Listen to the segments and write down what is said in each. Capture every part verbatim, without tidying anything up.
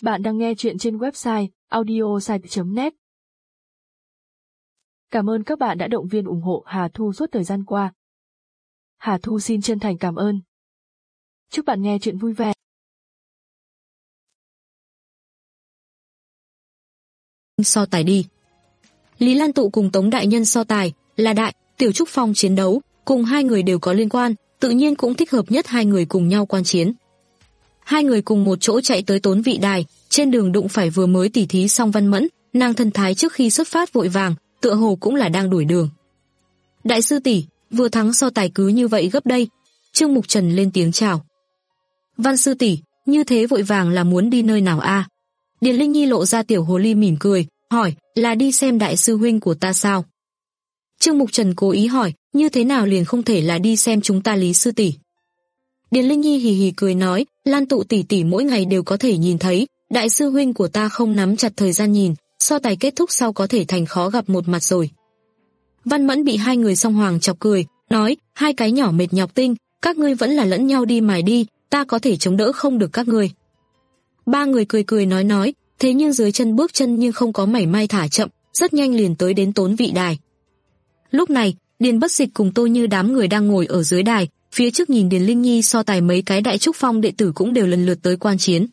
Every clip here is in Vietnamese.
Bạn đang nghe chuyện trên website audiosite chấm net. Cảm ơn các bạn đã động viên ủng hộ Hà Thu suốt thời gian qua. Hà Thu xin chân thành cảm ơn. Chúc bạn nghe chuyện vui vẻ. So tài đi. Lý Lan Tụ cùng Tống Đại Nhân so tài, là Đại, Tiểu Trúc Phong chiến đấu, cùng hai người đều có liên quan, tự nhiên cũng thích hợp nhất hai người cùng nhau quan chiến. Hai người cùng một chỗ chạy tới Tốn Vị Đài, trên đường đụng phải vừa mới tỉ thí xong Văn Mẫn, nàng thân thái trước khi xuất phát vội vàng, tựa hồ cũng là đang đuổi đường. Đại sư tỷ, vừa thắng so tài cứ như vậy gấp đây. Trương Mục Trần lên tiếng chào. Văn sư tỷ, như thế vội vàng là muốn đi nơi nào a? À? Điền Linh Nhi lộ ra tiểu hồ ly mỉm cười, hỏi, là đi xem đại sư huynh của ta sao? Trương Mục Trần cố ý hỏi, như thế nào liền không thể là đi xem chúng ta Lý sư tỷ? Điền Linh Nhi hì hì cười nói, Lan Tụ tỷ tỷ mỗi ngày đều có thể nhìn thấy, đại sư huynh của ta không nắm chặt thời gian nhìn, so tài kết thúc sau có thể thành khó gặp một mặt rồi. Văn Mẫn bị hai người song hoàng chọc cười, nói, hai cái nhỏ mệt nhọc tinh, các ngươi vẫn là lẫn nhau đi mài đi, ta có thể chống đỡ không được các ngươi. Ba người cười cười nói nói, thế nhưng dưới chân bước chân nhưng không có mảy may thả chậm, rất nhanh liền tới đến Tốn Vị Đài. Lúc này, Điền Bất Dịch cùng Tô Như đám người đang ngồi ở dưới đài, phía trước nhìn Điền Linh Nhi so tài mấy cái Đại Trúc Phong đệ tử cũng đều lần lượt tới quan chiến.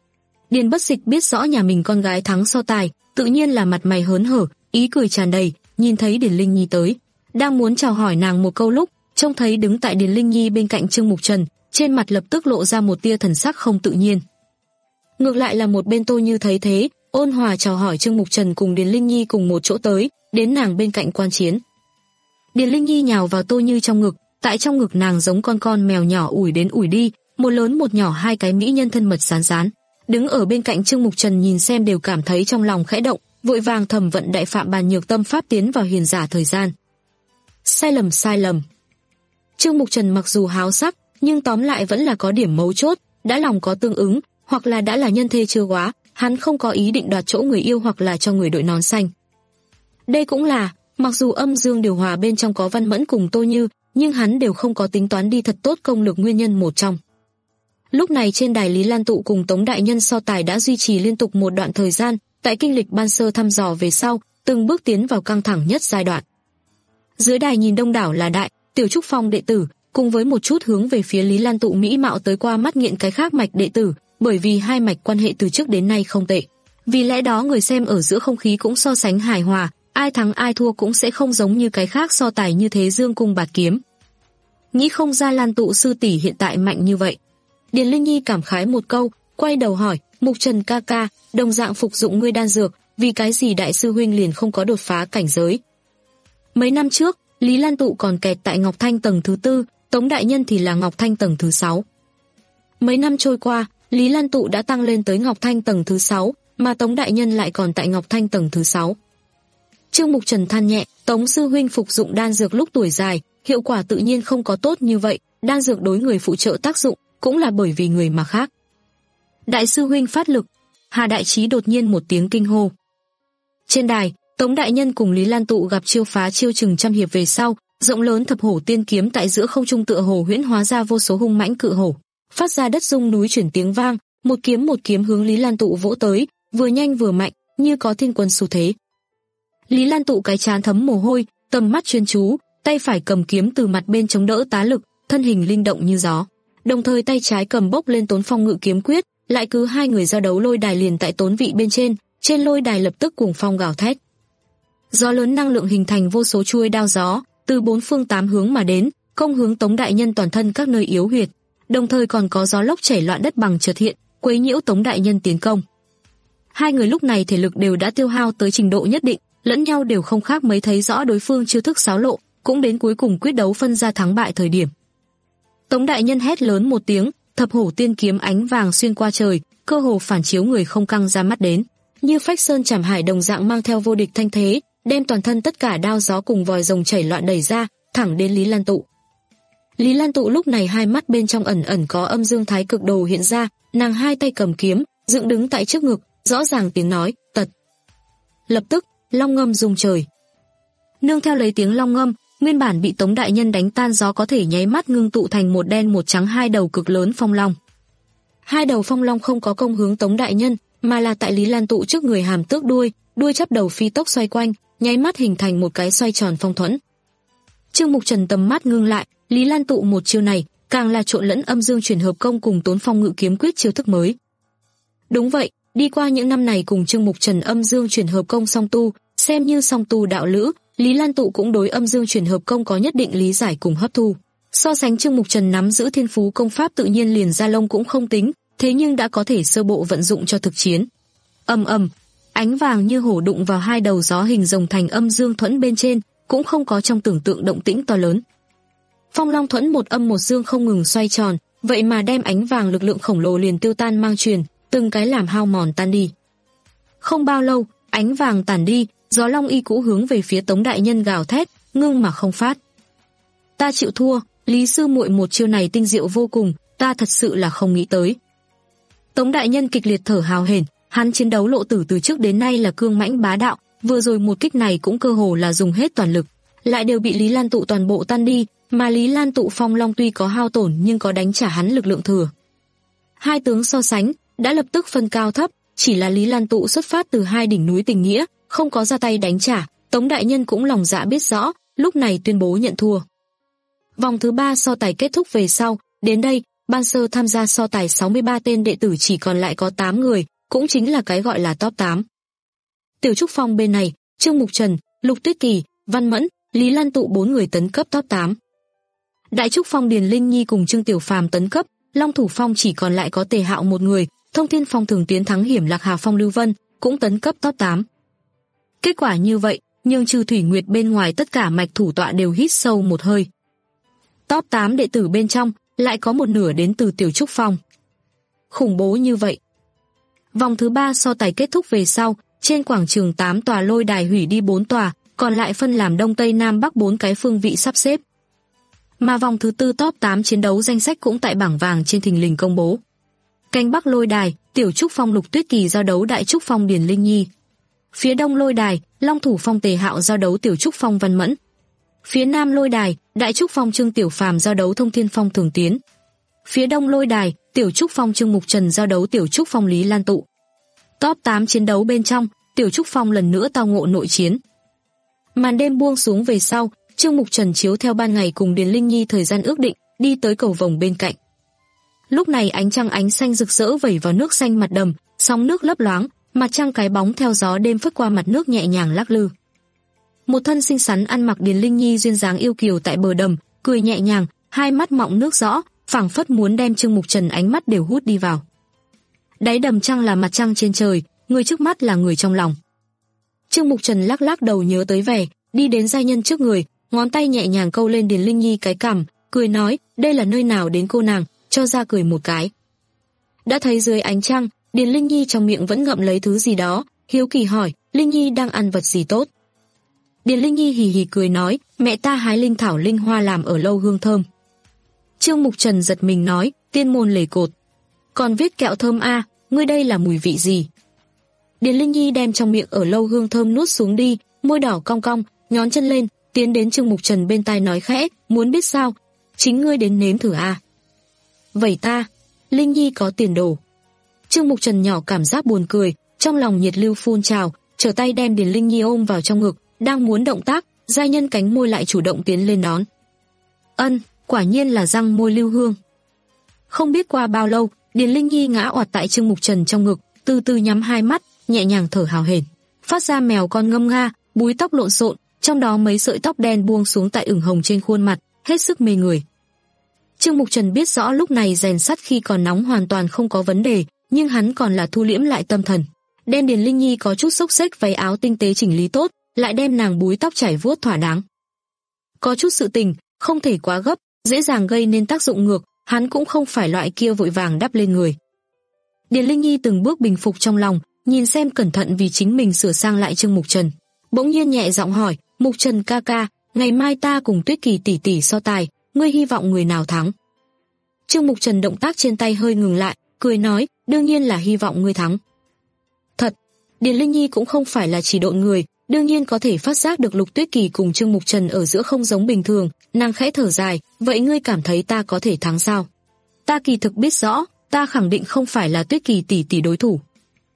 Điền Bất Dịch biết rõ nhà mình con gái thắng so tài, tự nhiên là mặt mày hớn hở, ý cười tràn đầy, nhìn thấy Điền Linh Nhi tới, đang muốn chào hỏi nàng một câu lúc, trông thấy đứng tại Điền Linh Nhi bên cạnh Trương Mục Trần, trên mặt lập tức lộ ra một tia thần sắc không tự nhiên. Ngược lại là một bên Tô Như thấy thế, ôn hòa chào hỏi Trương Mục Trần cùng Điền Linh Nhi cùng một chỗ tới, đến nàng bên cạnh quan chiến. Điền Linh Nhi nhào vào Tô Như trong ngực, tại trong ngực nàng giống con con mèo nhỏ ủi đến ủi đi, một lớn một nhỏ hai cái mỹ nhân thân mật sán sán. Đứng ở bên cạnh Trương Mục Trần nhìn xem đều cảm thấy trong lòng khẽ động, vội vàng thầm vận đại phạm bàn nhược tâm pháp tiến vào hiền giả thời gian. Sai lầm sai lầm. Trương Mục Trần mặc dù háo sắc, nhưng tóm lại vẫn là có điểm mấu chốt, đã lòng có tương ứng, hoặc là đã là nhân thê chưa quá, hắn không có ý định đoạt chỗ người yêu hoặc là cho người đội nón xanh. Đây cũng là, mặc dù âm dương điều hòa bên trong có Văn Mẫn cùng Tô Như, nhưng hắn đều không có tính toán đi thật tốt công lược nguyên nhân một trong. Lúc này trên đài Lý Lan Tụ cùng Tống Đại Nhân so tài đã duy trì liên tục một đoạn thời gian, tại kinh lịch ban sơ thăm dò về sau, từng bước tiến vào căng thẳng nhất giai đoạn. Dưới đài nhìn đông đảo là Đại, Tiểu Trúc Phong đệ tử, cùng với một chút hướng về phía Lý Lan Tụ mỹ mạo tới qua mắt nghiện cái khác mạch đệ tử, bởi vì hai mạch quan hệ từ trước đến nay không tệ. Vì lẽ đó người xem ở giữa không khí cũng so sánh hài hòa, ai thắng ai thua cũng sẽ không giống như cái khác so tài như thế dương cung bạt kiếm. Nghĩ không ra Lan Tụ sư tỷ hiện tại mạnh như vậy. Điền Linh Nhi cảm khái một câu, quay đầu hỏi, Mục Trần ca ca, đồng dạng phục dụng ngươi đan dược, vì cái gì đại sư huynh liền không có đột phá cảnh giới? Mấy năm trước, Lý Lan Tụ còn kẹt tại Ngọc Thanh tầng thứ tư, Tống Đại Nhân thì là Ngọc Thanh tầng thứ sáu. Mấy năm trôi qua, Lý Lan Tụ đã tăng lên tới Ngọc Thanh tầng thứ sáu, mà Tống Đại Nhân lại còn tại Ngọc Thanh tầng thứ sáu. Trương Mục Trần than nhẹ, Tống sư huynh phục dụng đan dược lúc tuổi dài, hiệu quả tự nhiên không có tốt như vậy, đan dược đối người phụ trợ tác dụng, cũng là bởi vì người mà khác. Đại sư huynh phát lực, Hà Đại Trí đột nhiên một tiếng kinh hô. Trên đài, Tống Đại Nhân cùng Lý Lan Tụ gặp chiêu phá chiêu chừng trăm hiệp về sau, rộng lớn thập hổ tiên kiếm tại giữa không trung tựa hồ huyễn hóa ra vô số hung mãnh cự hổ, phát ra đất rung núi chuyển tiếng vang, một kiếm một kiếm hướng Lý Lan Tụ vỗ tới, vừa nhanh vừa mạnh, như có thiên quân xu thế. Lý Lan Tụ cái trán thấm mồ hôi, tầm mắt chuyên chú, tay phải cầm kiếm từ mặt bên chống đỡ tá lực, thân hình linh động như gió. Đồng thời tay trái cầm bốc lên Tốn Phong Ngự kiếm quyết, lại cứ hai người giao đấu lôi đài liền tại Tốn Vị bên trên, trên lôi đài lập tức cuồng phong gào thét. Gió lớn năng lượng hình thành vô số chuôi đao gió, từ bốn phương tám hướng mà đến, công hướng Tống Đại Nhân toàn thân các nơi yếu huyệt. Đồng thời còn có gió lốc chảy loạn đất bằng chợt hiện, quấy nhiễu Tống Đại Nhân tiến công. Hai người lúc này thể lực đều đã tiêu hao tới trình độ nhất định, lẫn nhau đều không khác mấy thấy rõ đối phương chiêu thức xáo lộ, cũng đến cuối cùng quyết đấu phân ra thắng bại thời điểm. Tống Đại Nhân hét lớn một tiếng, thập hổ tiên kiếm ánh vàng xuyên qua trời, cơ hồ phản chiếu người không căng ra mắt đến, như phách sơn chảm hải đồng dạng mang theo vô địch thanh thế, đem toàn thân tất cả đao gió cùng vòi rồng chảy loạn đẩy ra, thẳng đến Lý Lan Tụ. Lý Lan Tụ lúc này hai mắt bên trong ẩn ẩn có âm dương thái cực đồ hiện ra, nàng hai tay cầm kiếm, dựng đứng tại trước ngực, rõ ràng tiếng nói, tật. Lập tức, long ngâm rung trời. Nương theo lấy tiếng long ngâm, nguyên bản bị Tống Đại Nhân đánh tan gió có thể nháy mắt ngưng tụ thành một đen một trắng hai đầu cực lớn phong long. Hai đầu phong long không có công hướng Tống Đại Nhân, mà là tại Lý Lan Tụ trước người hàm tước đuôi, đuôi chắp đầu phi tốc xoay quanh, nháy mắt hình thành một cái xoay tròn phong thuẫn. Trương Mục Trần tầm mắt ngưng lại, Lý Lan Tụ một chiêu này, càng là trộn lẫn âm dương chuyển hợp công cùng Tốn Phong Ngự Kiếm Quyết chiêu thức mới. Đúng vậy, đi qua những năm này cùng Trương Mục Trần âm dương chuyển hợp công song tu, xem như song tu đạo lữ, Lý Lan Tụ cũng đối âm dương chuyển hợp công có nhất định lý giải cùng hấp thu. So sánh Trương Mục Trần nắm giữ thiên phú công pháp tự nhiên liền ra lông cũng không tính, thế nhưng đã có thể sơ bộ vận dụng cho thực chiến. Ầm ầm, ánh vàng như hổ đụng vào hai đầu gió hình rồng thành âm dương thuẫn bên trên, cũng không có trong tưởng tượng động tĩnh to lớn. Phong Long thuẫn một âm một dương không ngừng xoay tròn, vậy mà đem ánh vàng lực lượng khổng lồ liền tiêu tan mang truyền, từng cái làm hao mòn tan đi. Không bao lâu, ánh vàng tản đi, gió long y cũ hướng về phía Tống đại nhân gào thét, ngưng mà không phát. Ta chịu thua, Lý sư muội một chiêu này tinh diệu vô cùng, ta thật sự là không nghĩ tới. Tống đại nhân kịch liệt thở hào hển, hắn chiến đấu lộ tử từ trước đến nay là cương mãnh bá đạo, vừa rồi một kích này cũng cơ hồ là dùng hết toàn lực, lại đều bị Lý Lan Tụ toàn bộ tan đi, mà Lý Lan Tụ Phong Long tuy có hao tổn nhưng có đánh trả hắn lực lượng thừa. Hai tướng so sánh, đã lập tức phân cao thấp, chỉ là Lý Lan Tụ xuất phát từ hai đỉnh núi tình nghĩa, không có ra tay đánh trả, Tống đại nhân cũng lòng dạ biết rõ, lúc này tuyên bố nhận thua. Vòng thứ ba so tài kết thúc về sau, đến đây, ban sơ tham gia so tài sáu mươi ba tên đệ tử chỉ còn lại có tám người, cũng chính là cái gọi là top tám. Tiểu Trúc Phong bên này, Trương Mục Trần, Lục Tuyết Kỳ, Văn Mẫn, Lý Lan Tụ bốn người tấn cấp top tám. Đại Trúc Phong Điền Linh Nhi cùng Trương Tiểu Phàm tấn cấp, Long Thủ Phong chỉ còn lại có Tề Hạo một người, Thông Thiên Phong Thường Tiến thắng hiểm Lạc Hà Phong Lưu Vân, cũng tấn cấp top tám. Kết quả như vậy, nhưng trừ Thủy Nguyệt bên ngoài tất cả mạch thủ tọa đều hít sâu một hơi. Top tám đệ tử bên trong, lại có một nửa đến từ Tiểu Trúc Phong. Khủng bố như vậy. Vòng thứ ba so tài kết thúc về sau, trên quảng trường tám tòa lôi đài hủy đi bốn tòa, còn lại phân làm Đông Tây Nam Bắc bốn cái phương vị sắp xếp. Mà vòng thứ tư top tám chiến đấu danh sách cũng tại bảng vàng trên thình lình công bố. Cánh Bắc lôi đài, Tiểu Trúc Phong Lục Tuyết Kỳ giao đấu Đại Trúc Phong Điền Linh Nhi. Phía Đông lôi đài, Long Thủ Phong Tề Hạo giao đấu Tiểu Trúc Phong Văn Mẫn. Phía Nam lôi đài, Đại Trúc Phong Trương Tiểu Phàm giao đấu Thông Thiên Phong Thường Tiến. Phía Đông lôi đài, Tiểu Trúc Phong Trương Mục Trần giao đấu Tiểu Trúc Phong Lý Lan Tụ. Top tám chiến đấu bên trong, Tiểu Trúc Phong lần nữa tao ngộ nội chiến. Màn đêm buông xuống về sau, Trương Mục Trần chiếu theo ban ngày cùng Điền Linh Nhi thời gian ước định, đi tới cầu vồng bên cạnh. Lúc này ánh trăng ánh xanh rực rỡ vẩy vào nước xanh mặt đầm, sóng nước lấp loáng, mặt trăng cái bóng theo gió đêm phất qua mặt nước nhẹ nhàng lắc lư. Một thân xinh xắn ăn mặc Điền Linh Nhi duyên dáng yêu kiều tại bờ đầm, cười nhẹ nhàng, hai mắt mọng nước rõ, phảng phất muốn đem Trương Mục Trần ánh mắt đều hút đi vào. Đáy đầm trăng là mặt trăng trên trời, người trước mắt là người trong lòng. Trương Mục Trần lắc lắc đầu nhớ tới vẻ, đi đến giai nhân trước người, ngón tay nhẹ nhàng câu lên Điền Linh Nhi cái cằm, cười nói, đây là nơi nào đến cô nàng, cho ra cười một cái. Đã thấy dưới ánh trăng, Điền Linh Nhi trong miệng vẫn ngậm lấy thứ gì đó, hiếu kỳ hỏi, Linh Nhi đang ăn vật gì tốt? Điền Linh Nhi hì hì cười nói, mẹ ta hái linh thảo linh hoa làm ở lâu hương thơm. Trương Mục Trần giật mình nói, tiên môn lề cột. Còn viết kẹo thơm a, ngươi đây là mùi vị gì? Điền Linh Nhi đem trong miệng ở lâu hương thơm nuốt xuống đi, môi đỏ cong cong, nhón chân lên, tiến đến Trương Mục Trần bên tai nói khẽ, muốn biết sao? Chính ngươi đến nếm thử a. Vậy ta, Linh Nhi có tiền đồ. Trương Mục Trần nhỏ cảm giác buồn cười, trong lòng nhiệt lưu phun trào, trở tay đem Điền Linh Nhi ôm vào trong ngực, đang muốn động tác, giai nhân cánh môi lại chủ động tiến lên đón. Ân, quả nhiên là răng môi lưu hương. Không biết qua bao lâu, Điền Linh Nhi ngã oạt tại Trương Mục Trần trong ngực, từ từ nhắm hai mắt, nhẹ nhàng thở hào hển, phát ra mèo con ngâm nga, búi tóc lộn xộn, trong đó mấy sợi tóc đen buông xuống tại ửng hồng trên khuôn mặt, hết sức mê người. Trương Mục Trần biết rõ lúc này rèn sắt khi còn nóng hoàn toàn không có vấn đề, nhưng hắn còn là thu liễm lại tâm thần. Đem Điền Linh Nhi có chút xốc xếch váy áo tinh tế chỉnh lý tốt, lại đem nàng búi tóc chải vuốt thỏa đáng. Có chút sự tình, không thể quá gấp, dễ dàng gây nên tác dụng ngược, hắn cũng không phải loại kia vội vàng đắp lên người. Điền Linh Nhi từng bước bình phục trong lòng, nhìn xem cẩn thận vì chính mình sửa sang lại Trương Mục Trần. Bỗng nhiên nhẹ giọng hỏi, Mục Trần ca ca, ngày mai ta cùng Tuyết Kỳ tỷ tỷ so tài, ngươi hy vọng người nào thắng? Trương Mục Trần động tác trên tay hơi ngừng lại, cười nói, đương nhiên là hy vọng ngươi thắng. Thật, Điền Linh Nhi cũng không phải là chỉ độn người, đương nhiên có thể phát giác được Lục Tuyết Kỳ cùng Trương Mục Trần ở giữa không giống bình thường, nàng khẽ thở dài, vậy ngươi cảm thấy ta có thể thắng sao? Ta kỳ thực biết rõ, ta khẳng định không phải là Tuyết Kỳ tỷ tỷ đối thủ.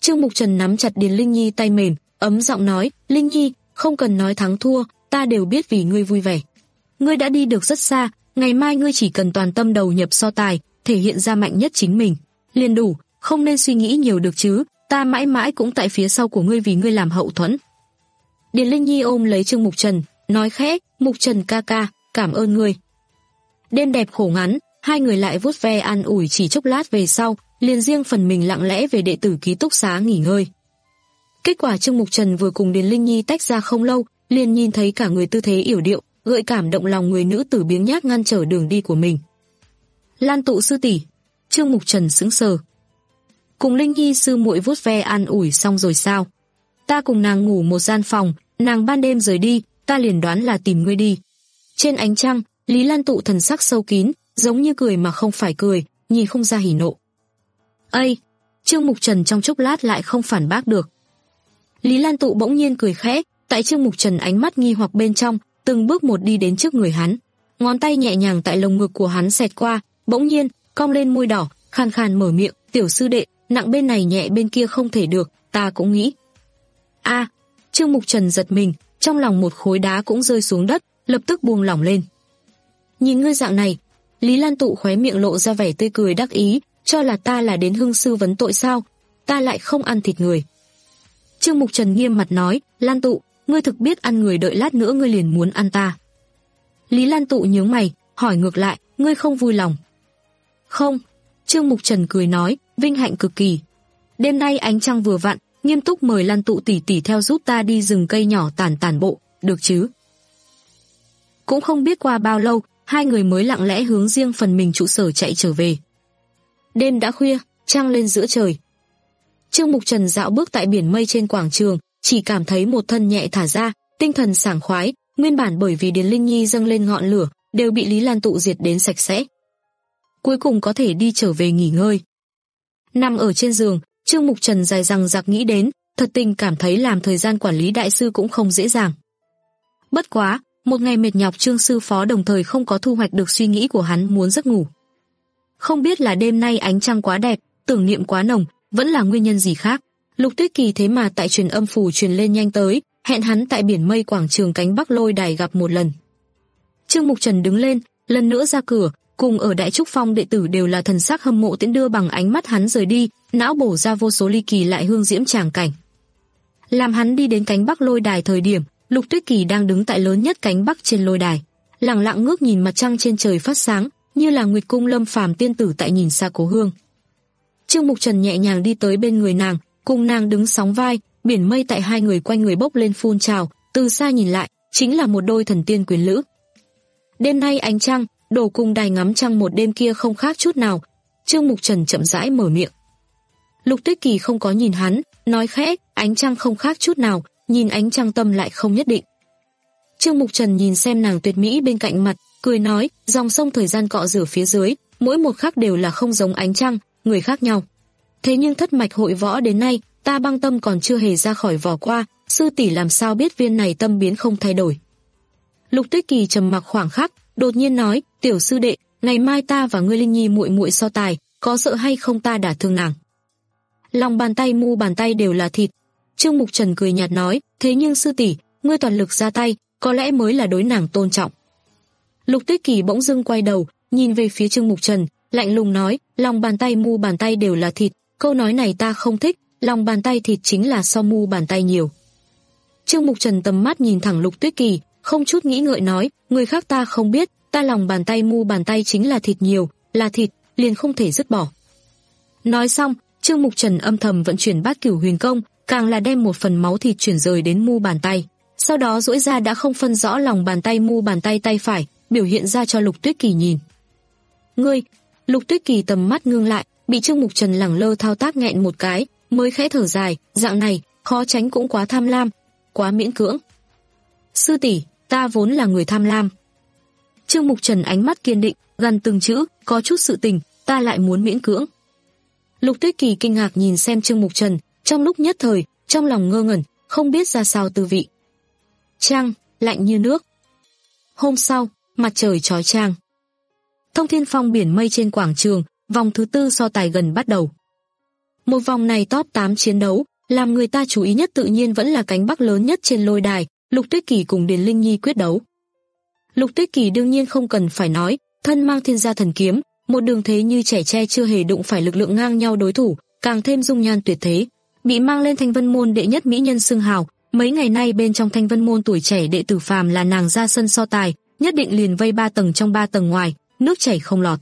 Trương Mục Trần nắm chặt Điền Linh Nhi tay mềm, ấm giọng nói, Linh Nhi, không cần nói thắng thua, ta đều biết vì ngươi vui vẻ. Ngươi đã đi được rất xa, ngày mai ngươi chỉ cần toàn tâm đầu nhập so tài, thể hiện ra mạnh nhất chính mình, liền đủ, không nên suy nghĩ nhiều được chứ, ta mãi mãi cũng tại phía sau của ngươi vì ngươi làm hậu thuẫn. Điền Linh Nhi ôm lấy Trương Mục Trần, nói khẽ, Mục Trần ca ca, cảm ơn ngươi. Đêm đẹp khổ ngắn, hai người lại vuốt ve an ủi chỉ chốc lát về sau, liền riêng phần mình lặng lẽ về đệ tử ký túc xá nghỉ ngơi. Kết quả Trương Mục Trần vừa cùng Điền Linh Nhi tách ra không lâu, liền nhìn thấy cả người tư thế yểu điệu, gợi cảm động lòng người nữ tử biếng nhác ngăn trở đường đi của mình. Lan Tụ sư tỷ. Trương Mục Trần sững sờ. Cùng Linh Nhi sư muội vuốt ve an ủi xong rồi sao? Ta cùng nàng ngủ một gian phòng, nàng ban đêm rời đi, ta liền đoán là tìm ngươi đi. Trên ánh trăng, Lý Lan Tụ thần sắc sâu kín, giống như cười mà không phải cười, nhìn không ra hỉ nộ. Ây! Trương Mục Trần trong chốc lát lại không phản bác được. Lý Lan Tụ bỗng nhiên cười khẽ, tại Trương Mục Trần ánh mắt nghi hoặc bên trong, từng bước một đi đến trước người hắn, ngón tay nhẹ nhàng tại lồng ngực của hắn xẹt qua, bỗng nhiên cong lên môi đỏ, khàn khàn mở miệng, tiểu sư đệ, nặng bên này nhẹ bên kia không thể được, ta cũng nghĩ. A! À, Trương Mục Trần giật mình, trong lòng một khối đá cũng rơi xuống đất, lập tức buông lỏng lên. Nhìn ngươi dạng này, Lý Lan Tụ khóe miệng lộ ra vẻ tươi cười đắc ý, cho là ta là đến hưng sư vấn tội sao, ta lại không ăn thịt người. Trương Mục Trần nghiêm mặt nói, Lan Tụ, ngươi thực biết ăn người, đợi lát nữa ngươi liền muốn ăn ta. Lý Lan Tụ nhướng mày, hỏi ngược lại, ngươi không vui lòng? Không. Trương Mục Trần cười nói, vinh hạnh cực kỳ. Đêm nay ánh trăng vừa vặn, nghiêm túc mời Lan Tụ tỷ tỷ theo giúp ta đi rừng cây nhỏ tản tản bộ, được chứ? Cũng không biết qua bao lâu, hai người mới lặng lẽ hướng riêng phần mình trụ sở chạy trở về. Đêm đã khuya, trăng lên giữa trời. Trương Mục Trần dạo bước tại biển mây trên quảng trường, chỉ cảm thấy một thân nhẹ thả ra, tinh thần sảng khoái, nguyên bản bởi vì Điền Linh Nhi dâng lên ngọn lửa, đều bị Lý Lan Tụ diệt đến sạch sẽ. Cuối cùng có thể đi trở về nghỉ ngơi. Nằm ở trên giường, Trương Mục Trần dài dằng dặc nghĩ đến, thật tình cảm thấy làm thời gian quản lý đại sư cũng không dễ dàng. Bất quá, một ngày mệt nhọc Trương sư phó đồng thời không có thu hoạch được suy nghĩ của hắn muốn giấc ngủ. Không biết là đêm nay ánh trăng quá đẹp, tưởng niệm quá nồng, vẫn là nguyên nhân gì khác. Lục Tuyết Kỳ thế mà tại truyền âm phù truyền lên nhanh tới, hẹn hắn tại biển mây quảng trường cánh Bắc Lôi Đài gặp một lần. Trương Mục Trần đứng lên, lần nữa ra cửa, cùng ở Đại Trúc Phong đệ tử đều là thần sắc hâm mộ tiễn đưa bằng ánh mắt hắn rời đi, não bổ ra vô số ly kỳ lại hương diễm tràng cảnh. Làm hắn đi đến cánh Bắc Lôi Đài thời điểm, Lục Tuyết Kỳ đang đứng tại lớn nhất cánh Bắc trên lôi đài, lặng lặng ngước nhìn mặt trăng trên trời phát sáng, như là Nguyệt Cung Lâm phàm tiên tử tại nhìn xa cố hương. Trương Mục Trần nhẹ nhàng đi tới bên người nàng, cùng nàng đứng sóng vai, biển mây tại hai người quanh người bốc lên phun trào, từ xa nhìn lại, chính là một đôi thần tiên quyến lữ. Đêm nay ánh trăng, đổ cùng đài ngắm trăng một đêm kia không khác chút nào. Trương Mục Trần chậm rãi mở miệng. Lục Tuyết Kỳ không có nhìn hắn, nói khẽ, ánh trăng không khác chút nào, nhìn ánh trăng tâm lại không nhất định. Trương Mục Trần nhìn xem nàng tuyệt mỹ bên cạnh mặt, cười nói, dòng sông thời gian cọ rửa phía dưới, mỗi một khắc đều là không giống ánh trăng, người khác nhau. Thế nhưng thất mạch hội võ đến nay, ta băng tâm còn chưa hề ra khỏi vỏ qua, sư tỷ làm sao biết viên này tâm biến không thay đổi. Lục Tuyết Kỳ trầm mặc khoảng khắc, đột nhiên nói, tiểu sư đệ, ngày mai ta và ngươi Linh Nhi muội muội so tài, có sợ hay không ta đả thương nàng? Lòng bàn tay mu bàn tay đều là thịt. Trương Mục Trần cười nhạt nói, thế nhưng sư tỷ, ngươi toàn lực ra tay, có lẽ mới là đối nàng tôn trọng. Lục Tuyết Kỳ bỗng dưng quay đầu, nhìn về phía Trương Mục Trần, lạnh lùng nói, lòng bàn tay mu bàn tay đều là thịt, câu nói này ta không thích, lòng bàn tay thịt chính là so mu bàn tay nhiều. Trương Mục Trần tầm mắt nhìn thẳng Lục Tuyết Kỳ, không chút nghĩ ngợi nói, người khác ta không biết, ta lòng bàn tay mu bàn tay chính là thịt nhiều, là thịt, liền không thể dứt bỏ. Nói xong, Trương Mục Trần âm thầm vận chuyển Bát Cửu Huyền Công, càng là đem một phần máu thịt chuyển rời đến mu bàn tay. Sau đó duỗi ra đã không phân rõ lòng bàn tay mu bàn tay tay phải, biểu hiện ra cho Lục Tuyết Kỳ nhìn. Ngươi, Lục Tuyết Kỳ tầm mắt ngưng lại, bị Trương Mục Trần lẳng lơ thao tác nghẹn một cái, mới khẽ thở dài, dạng này, khó tránh cũng quá tham lam, quá miễn cưỡng. Sư tỷ, ta vốn là người tham lam. Trương Mục Trần ánh mắt kiên định, gần từng chữ, có chút sự tình, ta lại muốn miễn cưỡng. Lục Tuyết Kỳ kinh ngạc nhìn xem Trương Mục Trần, trong lúc nhất thời, trong lòng ngơ ngẩn, không biết ra sao tư vị. Trăng, lạnh như nước. Hôm sau, mặt trời chói chang. Thông Thiên Phong biển mây trên quảng trường, vòng thứ tư so tài gần bắt đầu. Một vòng này top tám chiến đấu, làm người ta chú ý nhất tự nhiên vẫn là cánh bắc lớn nhất trên lôi đài, Lục Tuyết Kỳ cùng Điền Linh Nhi quyết đấu. Lục Tuyết Kỳ đương nhiên không cần phải nói, thân mang thiên gia thần kiếm, một đường thế như trẻ tre chưa hề đụng phải lực lượng ngang nhau đối thủ, càng thêm dung nhan tuyệt thế, bị mang lên Thanh Vân môn đệ nhất mỹ nhân xưng hào. Mấy ngày nay bên trong Thanh Vân môn tuổi trẻ đệ tử phàm là nàng ra sân so tài, nhất định liền vây ba tầng trong ba tầng ngoài, nước chảy không lọt.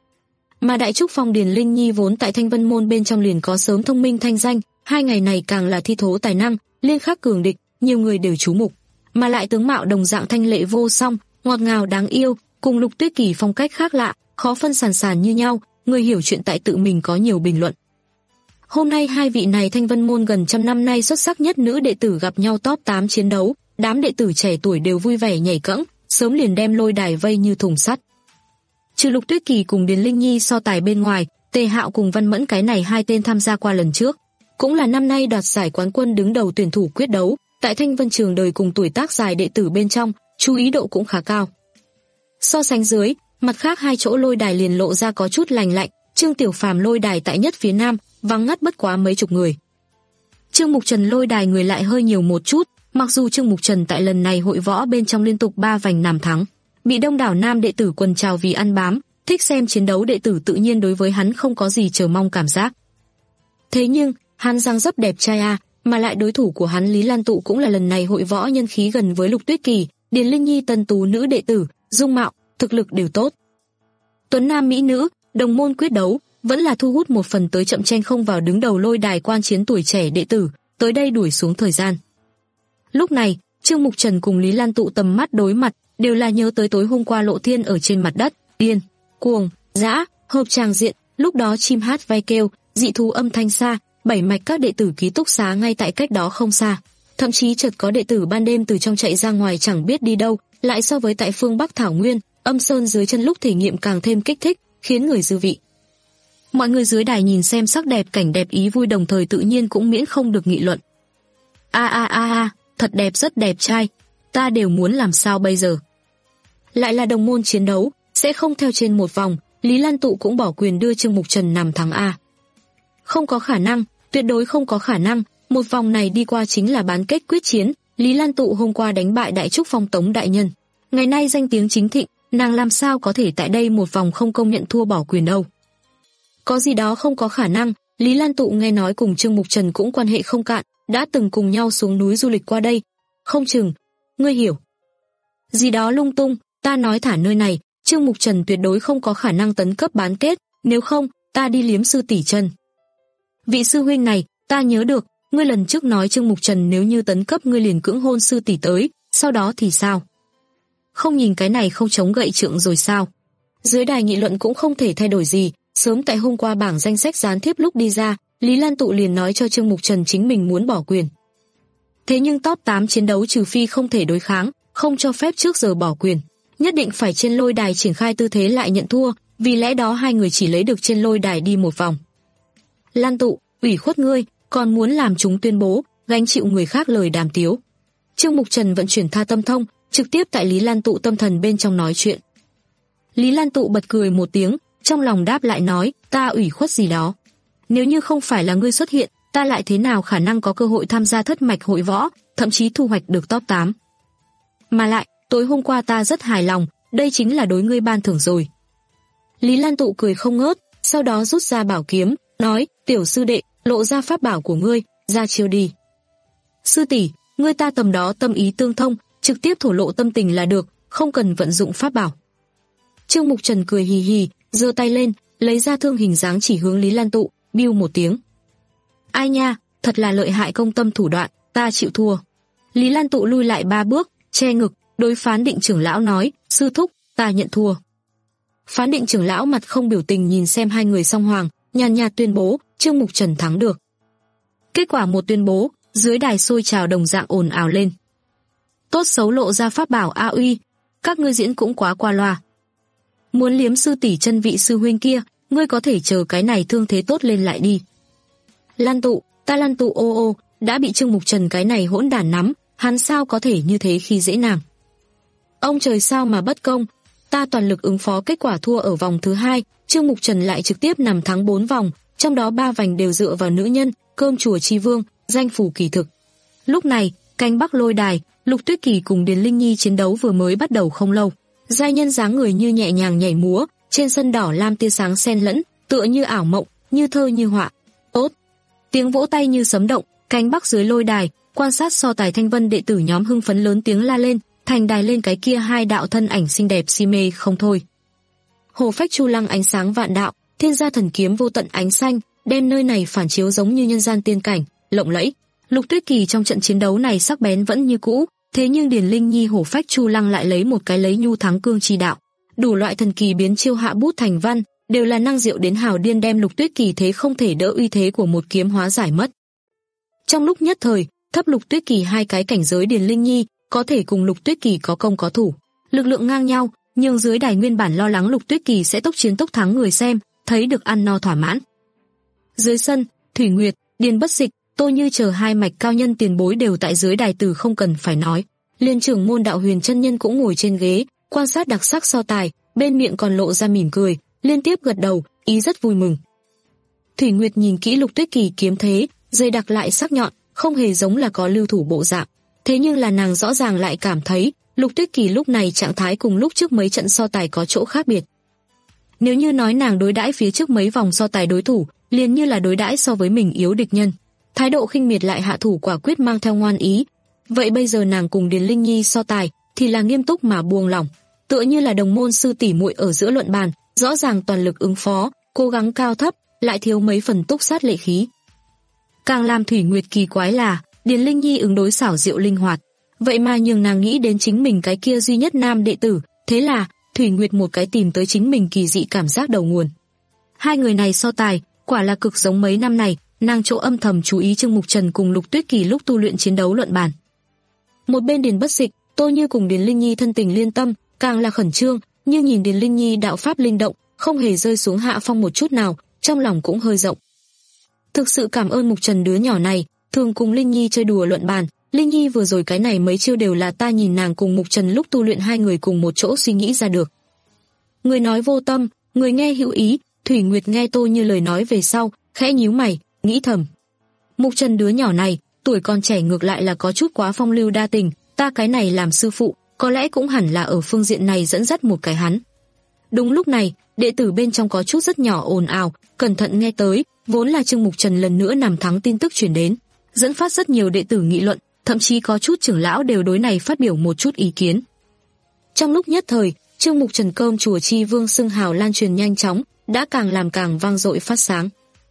Mà Đại Trúc Phong Điền Linh Nhi vốn tại Thanh Vân môn bên trong liền có sớm thông minh thanh danh, hai ngày này càng là thi thố tài năng, liên khắc cường địch, nhiều người đều chú mục, mà lại tướng mạo đồng dạng thanh lệ vô song, ngọt ngào đáng yêu, cùng Lục Tuyết Kỳ phong cách khác lạ, khó phân sàn sàn như nhau, người hiểu chuyện tại tự mình có nhiều bình luận. Hôm nay hai vị này Thanh Vân môn gần trăm năm nay xuất sắc nhất nữ đệ tử gặp nhau top tám chiến đấu, đám đệ tử trẻ tuổi đều vui vẻ nhảy cẫng, sớm liền đem lôi đài vây như thùng sắt. Trừ Lục Tuyết Kỳ cùng Điền Linh Nhi so tài bên ngoài, Tề Hạo cùng Văn Mẫn cái này hai tên tham gia qua lần trước, cũng là năm nay đoạt giải quán quân đứng đầu tuyển thủ quyết đấu, tại Thanh Vân trường đời cùng tuổi tác dài đệ tử bên trong, chú ý độ cũng khá cao. So sánh dưới, mặt khác hai chỗ lôi đài liền lộ ra có chút lành lạnh, Trương Tiểu Phàm lôi đài tại nhất phía nam, vắng ngắt bất quá mấy chục người. Trương Mục Trần lôi đài người lại hơi nhiều một chút, mặc dù Trương Mục Trần tại lần này hội võ bên trong liên tục ba vành nằm thắng, bị đông đảo nam đệ tử quần trào vì ăn bám, thích xem chiến đấu đệ tử tự nhiên đối với hắn không có gì chờ mong cảm giác. Thế nhưng, hắn răng dấp đẹp trai à, mà lại đối thủ của hắn Lý Lan Tụ cũng là lần này hội võ nhân khí gần với Lục Tuyết Kỳ, Điền Linh Nhi tân tú nữ đệ tử, dung mạo, thực lực đều tốt. Tuấn nam mỹ nữ, đồng môn quyết đấu, vẫn là thu hút một phần tới chậm chen không vào đứng đầu lôi đài quan chiến tuổi trẻ đệ tử, tới đây đuổi xuống thời gian. Lúc này, Trương Mục Trần cùng Lý Lan Tụ tầm mắt đối mặt, đều là nhớ tới tối hôm qua Lộ Thiên ở trên mặt đất, điên, cuồng, dã, hợp tràng diện, lúc đó chim hát vai kêu, dị thú âm thanh xa, bảy mạch các đệ tử ký túc xá ngay tại cách đó không xa. Thậm chí chợt có đệ tử ban đêm từ trong chạy ra ngoài chẳng biết đi đâu, lại so với tại phương Bắc Thảo Nguyên, âm sơn dưới chân lúc thể nghiệm càng thêm kích thích, khiến người dư vị. Mọi người dưới đài nhìn xem sắc đẹp cảnh đẹp ý vui đồng thời tự nhiên cũng miễn không được nghị luận. A a a a, thật đẹp rất đẹp trai, ta đều muốn làm sao bây giờ. Lại là đồng môn chiến đấu, sẽ không theo trên một vòng, Lý Lan Tụ cũng bỏ quyền đưa Trương Mục Trần nằm thắng A. Không có khả năng, tuyệt đối không có khả năng, một vòng này đi qua chính là bán kết quyết chiến, Lý Lan Tụ hôm qua đánh bại Đại Trúc Phong Tống đại nhân. Ngày nay danh tiếng chính thịnh, nàng làm sao có thể tại đây một vòng không công nhận thua bỏ quyền đâu. Có gì đó không có khả năng, Lý Lan Tụ nghe nói cùng Trương Mục Trần cũng quan hệ không cạn, đã từng cùng nhau xuống núi du lịch qua đây. Không chừng, ngươi hiểu. Gì đó lung tung, ta nói thả nơi này, Trương Mục Trần tuyệt đối không có khả năng tấn cấp bán kết, nếu không, ta đi liếm sư tỷ chân. Vị sư huynh này, ta nhớ được, ngươi lần trước nói Trương Mục Trần nếu như tấn cấp ngươi liền cưỡng hôn sư tỷ tới, sau đó thì sao? Không nhìn cái này không chống gậy trượng rồi sao? Dưới đài nghị luận cũng không thể thay đổi gì, sớm tại hôm qua bảng danh sách gián tiếp lúc đi ra, Lý Lan Tụ liền nói cho Trương Mục Trần chính mình muốn bỏ quyền. Thế nhưng top tám chiến đấu trừ phi không thể đối kháng, không cho phép trước giờ bỏ quyền, nhất định phải trên lôi đài triển khai tư thế lại nhận thua, vì lẽ đó hai người chỉ lấy được trên lôi đài đi một vòng. Lan Tụ, ủy khuất ngươi, còn muốn làm chúng tuyên bố, gánh chịu người khác lời đàm tiếu. Trương Mục Trần vận chuyển tha tâm thông, trực tiếp tại Lý Lan Tụ tâm thần bên trong nói chuyện. Lý Lan Tụ bật cười một tiếng, trong lòng đáp lại nói, ta ủy khuất gì đó. Nếu như không phải là ngươi xuất hiện, ta lại thế nào khả năng có cơ hội tham gia thất mạch hội võ, thậm chí thu hoạch được top tám. Mà lại, tối hôm qua ta rất hài lòng, đây chính là đối ngươi ban thưởng rồi. Lý Lan Tụ cười không ngớt, sau đó rút ra bảo kiếm, nói, tiểu sư đệ, lộ ra pháp bảo của ngươi, ra chiêu đi. Sư tỷ, ngươi ta tầm đó tâm ý tương thông, trực tiếp thổ lộ tâm tình là được, không cần vận dụng pháp bảo. Trương Mục Trần cười hì hì, giơ tay lên, lấy ra thương hình dáng chỉ hướng Lý Lan Tụ, biu một tiếng. Ai nha, thật là lợi hại công tâm thủ đoạn, ta chịu thua. Lý Lan Tụ lui lại ba bước, che ngực, đối Phán Định trưởng lão nói, sư thúc, ta nhận thua. Phán Định trưởng lão mặt không biểu tình nhìn xem hai người song hoàng, nhàn nhạt tuyên bố, Trương Mục Trần thắng được. Kết quả một tuyên bố, dưới đài sôi trào đồng dạng ồn ào lên. Tốt xấu lộ ra pháp bảo a uy, các ngươi diễn cũng quá qua loa. Muốn liếm sư tỷ chân vị sư huynh kia, ngươi có thể chờ cái này thương thế tốt lên lại đi. Lan Tụ, ta Lan Tụ ô ô, đã bị Trương Mục Trần cái này hỗn đản nắm, hắn sao có thể như thế khi dễ nàng. Ông trời sao mà bất công, ta toàn lực ứng phó kết quả thua ở vòng thứ hai, Trương Mục Trần lại trực tiếp nằm thắng bốn vòng, trong đó ba vành đều dựa vào nữ nhân, cơm chùa chi vương, danh phủ kỳ thực. Lúc này, cánh bắc lôi đài, Lục Tuyết Kỳ cùng Điền Linh Nhi chiến đấu vừa mới bắt đầu không lâu. Giai nhân dáng người như nhẹ nhàng nhảy múa, trên sân đỏ lam tia sáng xen lẫn, tựa như ảo mộng, như thơ như họa. Tốt! Tiếng vỗ tay như sấm động, cánh bắc dưới lôi đài, quan sát so tài thanh vân đệ tử nhóm hưng phấn lớn tiếng la lên, thành đài lên cái kia hai đạo thân ảnh xinh đẹp si mê không thôi. Hồ phách chu lăng ánh sáng vạn đạo, thiên gia thần kiếm vô tận ánh xanh, đem nơi này phản chiếu giống như nhân gian tiên cảnh, lộng lẫy. Lục Tuyết Kỳ trong trận chiến đấu này sắc bén vẫn như cũ, thế nhưng Điền Linh Nhi hổ phách chu lăng lại lấy một cái lấy nhu thắng cương chi đạo, đủ loại thần kỳ biến chiêu hạ bút thành văn, đều là năng diệu đến hào điên đem Lục Tuyết Kỳ thế không thể đỡ uy thế của một kiếm hóa giải mất. Trong lúc nhất thời, thấp Lục Tuyết Kỳ hai cái cảnh giới Điền Linh Nhi có thể cùng Lục Tuyết Kỳ có công có thủ, lực lượng ngang nhau, nhưng dưới đài nguyên bản lo lắng Lục Tuyết Kỳ sẽ tốc chiến tốc thắng người xem, thấy được ăn no thỏa mãn. Dưới sân, Thủy Nguyệt, Điền Bất Dịch, Tô Như chờ hai mạch cao nhân tiền bối đều tại dưới đài từ không cần phải nói. Liên trưởng môn Đạo Huyền chân nhân cũng ngồi trên ghế, quan sát đặc sắc so tài, bên miệng còn lộ ra mỉm cười, liên tiếp gật đầu, ý rất vui mừng. Thủy Nguyệt nhìn kỹ Lục Tuyết Kỳ kiếm thế, dây đặc lại sắc nhọn, không hề giống là có lưu thủ bộ dạng. Thế nhưng là nàng rõ ràng lại cảm thấy, Lục Tuyết Kỳ lúc này trạng thái cùng lúc trước mấy trận so tài có chỗ khác biệt. Nếu như nói nàng đối đãi phía trước mấy vòng so tài đối thủ, liền như là đối đãi so với mình yếu địch nhân. Thái độ khinh miệt lại hạ thủ quả quyết mang theo ngoan ý. Vậy bây giờ nàng cùng Điền Linh Nhi so tài, thì là nghiêm túc mà buông lỏng, tựa như là đồng môn sư tỷ muội ở giữa luận bàn, rõ ràng toàn lực ứng phó, cố gắng cao thấp, lại thiếu mấy phần túc sát lệ khí. Càng làm Thủy Nguyệt kỳ quái là, Điền Linh Nhi ứng đối xảo diệu linh hoạt, vậy mà nhường nàng nghĩ đến chính mình cái kia duy nhất nam đệ tử, thế là Thủy Nguyệt một cái tìm tới chính mình kỳ dị cảm giác đầu nguồn. Hai người này so tài, quả là cực giống mấy năm này, nàng chỗ âm thầm chú ý Trương Mục Trần cùng Lục Tuyết Kỳ lúc tu luyện chiến đấu luận bàn. Một bên Điền Bất Dịch, Tô Như cùng Điền Linh Nhi thân tình liên tâm, càng là khẩn trương, nhưng nhìn Điền Linh Nhi đạo pháp linh động, không hề rơi xuống hạ phong một chút nào, trong lòng cũng hơi rộng. Thực sự cảm ơn Mục Trần đứa nhỏ này, thường cùng Linh Nhi chơi đùa luận bàn, Linh Nhi vừa rồi cái này mấy chiêu đều là ta nhìn nàng cùng Mục Trần lúc tu luyện hai người cùng một chỗ suy nghĩ ra được. Người nói vô tâm, người nghe hữu ý, Thủy Nguyệt nghe Tô Như lời nói về sau, khẽ nhíu mày, nghĩ thầm. Mục Trần đứa nhỏ này, tuổi còn trẻ ngược lại là có chút quá phong lưu đa tình, ta cái này làm sư phụ, có lẽ cũng hẳn là ở phương diện này dẫn dắt một cái hắn. Đúng lúc này, đệ tử bên trong có chút rất nhỏ ồn ào, cẩn thận nghe tới, vốn là Trương Mục Trần lần nữa nằm thắng tin tức truyền đến, dẫn phát rất nhiều đệ tử nghị luận, thậm chí có chút trưởng lão đều đối này phát biểu một chút ý kiến. Trong lúc nhất thời, Trương Mục Trần cơm chùa chi vương xưng hào lan truyền nhanh chóng, đã càng làm càng vang dội phát sáng.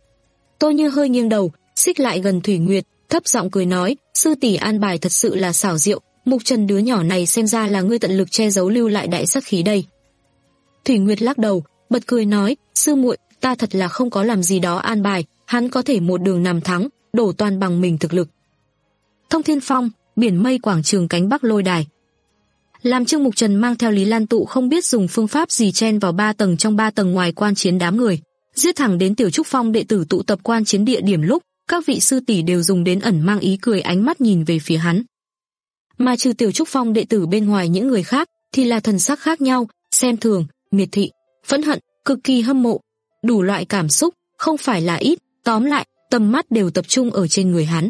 Tô Như hơi nghiêng đầu, xích lại gần Thủy Nguyệt, thấp giọng cười nói, sư tỷ an bài thật sự là xảo diệu, Mục Trần đứa nhỏ này xem ra là ngươi tận lực che giấu lưu lại đại sắc khí đây. Thủy Nguyệt lắc đầu, bật cười nói, sư muội, ta thật là không có làm gì đó an bài, hắn có thể một đường nằm thắng, đổ toàn bằng mình thực lực. Thông Thiên Phong, biển mây quảng trường cánh bắc lôi đài. Làm Trương Mục Trần mang theo Lý Lan Tụ không biết dùng phương pháp gì chen vào ba tầng trong ba tầng ngoài quan chiến đám người, giết thẳng đến Tiểu Trúc Phong đệ tử tụ tập quan chiến địa điểm lúc, các vị sư tỷ đều dùng đến ẩn mang ý cười ánh mắt nhìn về phía hắn. Mà trừ Tiểu Trúc Phong đệ tử bên ngoài những người khác, thì là thần sắc khác nhau, xem thường, miệt thị, phẫn hận, cực kỳ hâm mộ, đủ loại cảm xúc, không phải là ít, tóm lại, tầm mắt đều tập trung ở trên người hắn.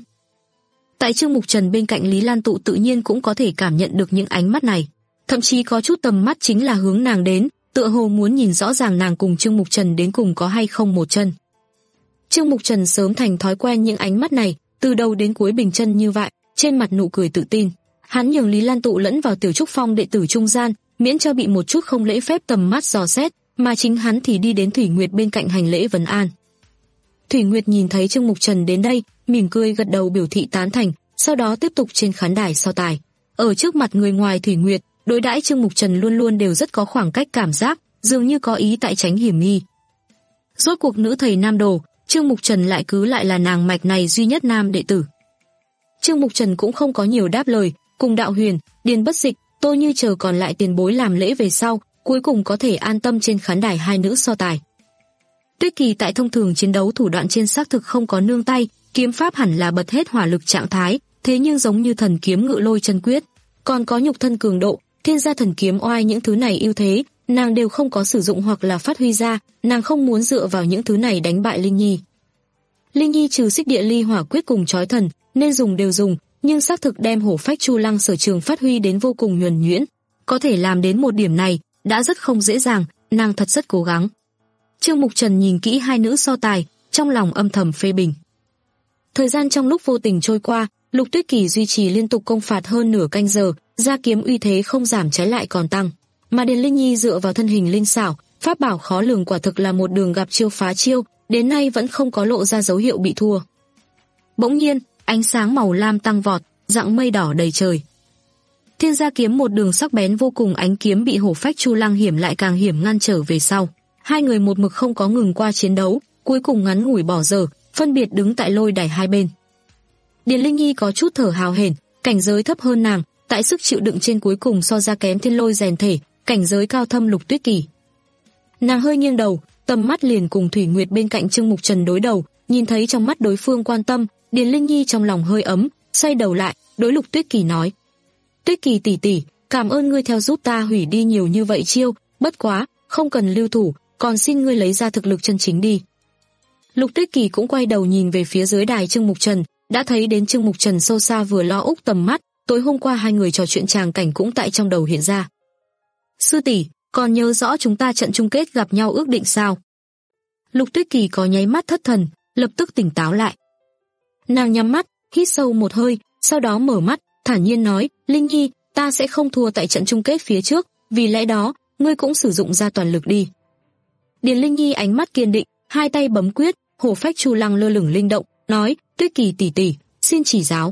Tại Trương Mục Trần bên cạnh Lý Lan Tụ tự nhiên cũng có thể cảm nhận được những ánh mắt này, thậm chí có chút tầm mắt chính là hướng nàng đến, tựa hồ muốn nhìn rõ ràng nàng cùng Trương Mục Trần đến cùng có hay không một chân. Trương Mục Trần sớm thành thói quen những ánh mắt này, từ đầu đến cuối bình chân như vậy, trên mặt nụ cười tự tin. Hắn nhường Lý Lan Tụ lẫn vào Tiểu Trúc Phong đệ tử trung gian, miễn cho bị một chút không lễ phép tầm mắt dò xét, mà chính hắn thì đi đến Thủy Nguyệt bên cạnh hành lễ vấn an. Thủy Nguyệt nhìn thấy Trương Mục Trần đến đây, mỉm cười gật đầu biểu thị tán thành, sau đó tiếp tục trên khán đài so tài. Ở trước mặt người ngoài Thủy Nguyệt, đối đãi Trương Mục Trần luôn luôn đều rất có khoảng cách cảm giác, dường như có ý tại tránh hiểm nghi. Rốt cuộc nữ thầy nam đồ, Trương Mục Trần lại cứ lại là nàng mạch này duy nhất nam đệ tử. Trương Mục Trần cũng không có nhiều đáp lời, cùng Đạo Huyền, Điền Bất Dịch, Tô Như chờ còn lại tiền bối làm lễ về sau, cuối cùng có thể an tâm trên khán đài hai nữ so tài. Tuyết Kỳ tại thông thường chiến đấu thủ đoạn trên xác thực không có nương tay, kiếm pháp hẳn là bật hết hỏa lực trạng thái, thế nhưng giống như thần kiếm ngự lôi chân quyết, còn có nhục thân cường độ, thiên gia thần kiếm oai những thứ này ưu thế, nàng đều không có sử dụng hoặc là phát huy ra, nàng không muốn dựa vào những thứ này đánh bại Linh Nhi. Linh Nhi trừ xích địa ly hỏa quyết cùng chói thần, nên dùng đều dùng, nhưng xác thực đem hổ phách chu lăng sở trường phát huy đến vô cùng nhuần nhuyễn. Có thể làm đến một điểm này, đã rất không dễ dàng, nàng thật rất cố gắng. Trương Mục Trần nhìn kỹ hai nữ so tài, trong lòng âm thầm phê bình. Thời gian trong lúc vô tình trôi qua, Lục Tuyết Kỳ duy trì liên tục công phạt hơn nửa canh giờ, ra kiếm uy thế không giảm trái lại còn tăng. Mà Điền Linh Nhi dựa vào thân hình linh xảo, pháp bảo khó lường quả thực là một đường gặp chiêu phá chiêu, đến nay vẫn không có lộ ra dấu hiệu bị thua. Bỗng nhiên, ánh sáng màu lam tăng vọt, dạng mây đỏ đầy trời. Thiên gia kiếm một đường sắc bén vô cùng, ánh kiếm bị hổ phách chu lăng hiểm lại càng hiểm ngăn trở về sau. Hai người một mực không có ngừng qua chiến đấu, cuối cùng ngắn ngủi bỏ dở, phân biệt đứng tại lôi đài hai bên. Điền Linh Nhi có chút thở hào hển, cảnh giới thấp hơn nàng, tại sức chịu đựng trên cuối cùng so ra kém thiên lôi rèn thể, cảnh giới cao thâm Lục Tuyết Kỳ. Nàng hơi nghiêng đầu, tầm mắt liền cùng Thủy Nguyệt bên cạnh Trương Mục Trần đối đầu, nhìn thấy trong mắt đối phương quan tâm, Điền Linh Nhi trong lòng hơi ấm, xoay đầu lại, đối Lục Tuyết Kỳ nói: "Tuyết Kỳ tỷ tỷ, cảm ơn ngươi theo giúp ta hủy đi nhiều như vậy chiêu, bất quá, không cần lưu thủ, còn xin ngươi lấy ra thực lực chân chính đi." Lục Tuyết Kỳ cũng quay đầu nhìn về phía dưới đài Trương Mục Trần, đã thấy đến Trương Mục Trần sâu xa vừa lo úc tầm mắt, tối hôm qua hai người trò chuyện tràng cảnh cũng tại trong đầu hiện ra. "Sư tỷ, còn nhớ rõ chúng ta trận chung kết gặp nhau ước định sao?" Lục Tuyết Kỳ có nháy mắt thất thần, lập tức tỉnh táo lại. Nàng nhắm mắt, hít sâu một hơi, sau đó mở mắt, thản nhiên nói: "Linh Nhi, ta sẽ không thua tại trận chung kết phía trước, vì lẽ đó, ngươi cũng sử dụng ra toàn lực đi." Điền Linh Nhi ánh mắt kiên định, hai tay bấm quyết, hổ phách chu lăng lơ lửng linh động, nói: "Tuyết Kỳ tỷ tỷ, xin chỉ giáo."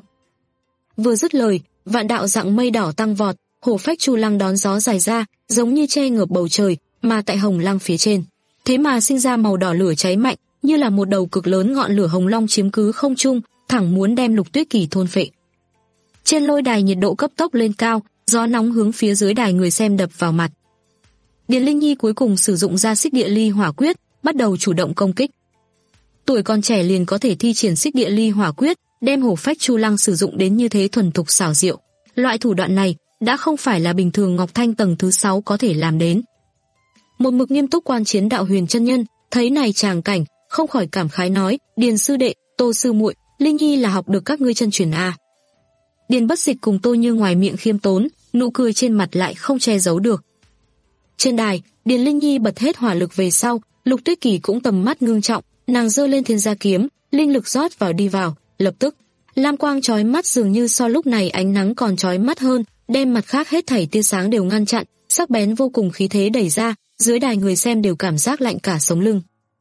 Vừa dứt lời, vạn đạo dạng mây đỏ tăng vọt, hổ phách chu lăng đón gió dài ra, giống như che ngợp bầu trời, mà tại hồng lăng phía trên, thế mà sinh ra màu đỏ lửa cháy mạnh, như là một đầu cực lớn ngọn lửa hồng long chiếm cứ không trung, thẳng muốn đem Lục Tuyết Kỳ thôn phệ. Trên lôi đài nhiệt độ cấp tốc lên cao, gió nóng hướng phía dưới đài người xem đập vào mặt. Điền Linh Nhi cuối cùng sử dụng ra xích địa ly hỏa quyết, bắt đầu chủ động công kích. Tuổi còn trẻ liền có thể thi triển xích địa ly hỏa quyết, đem hổ phách chu lăng sử dụng đến như thế thuần thục xảo diệu. Loại thủ đoạn này đã không phải là bình thường Ngọc Thanh tầng thứ sáu có thể làm đến. Một mực nghiêm túc quan chiến Đạo Huyền chân nhân thấy này tràng cảnh, không khỏi cảm khái nói: "Điền sư đệ, Tô sư muội, Linh Nhi là học được các ngươi chân truyền a." Điền Bất Dịch cùng Tô Như ngoài miệng khiêm tốn, nụ cười trên mặt lại không che giấu được. Trên đài, Điền Linh Nhi bật hết hỏa lực về sau, Lục Tuyết Kỳ cũng tầm mắt ngưng trọng, nàng giơ lên thiên gia kiếm, linh lực rót vào đi vào, lập tức, lam quang chói mắt dường như so lúc này ánh nắng còn chói mắt hơn, đem mặt khác hết thảy tia sáng đều ngăn chặn, sắc bén vô cùng khí thế đẩy ra, dưới đài người xem đều cảm giác lạnh cả sống lưng.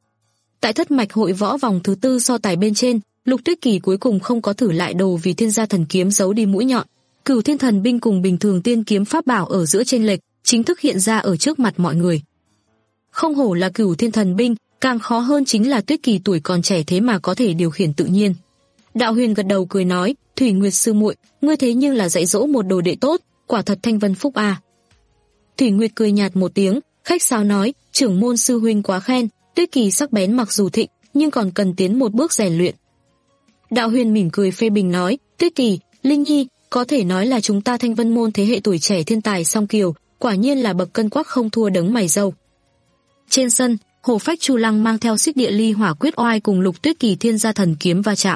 Tại thất mạch hội võ vòng thứ tư so tài bên trên, Lục Tuyết Kỳ cuối cùng không có thử lại đồ vì thiên gia thần kiếm giấu đi mũi nhọn. Cửu thiên thần binh cùng bình thường tiên kiếm pháp bảo ở giữa chênh lệch chính thức hiện ra ở trước mặt mọi người. Không hổ là cửu thiên thần binh, càng khó hơn chính là Tuyết Kỳ tuổi còn trẻ thế mà có thể điều khiển tự nhiên. Đạo Huyền gật đầu cười nói: "Thủy Nguyệt sư muội, ngươi thế nhưng là dạy dỗ một đồ đệ tốt, quả thật thanh vân phúc a." Thủy Nguyệt cười nhạt một tiếng, khách sáo nói: "Trưởng môn sư huynh quá khen, Tuyết Kỳ sắc bén mặc dù thịnh, nhưng còn cần tiến một bước rèn luyện." Đạo Huyền mỉm cười phê bình nói: "Tuyết Kỳ, Linh Nhi, có thể nói là chúng ta thanh vân môn thế hệ tuổi trẻ thiên tài song kiều, quả nhiên là bậc cân quắc không thua đấng mày râu." Trên sân, hổ phách chu lăng mang theo xích địa ly hỏa quyết oai cùng Lục Tuyết Kỳ thiên gia thần kiếm va chạm.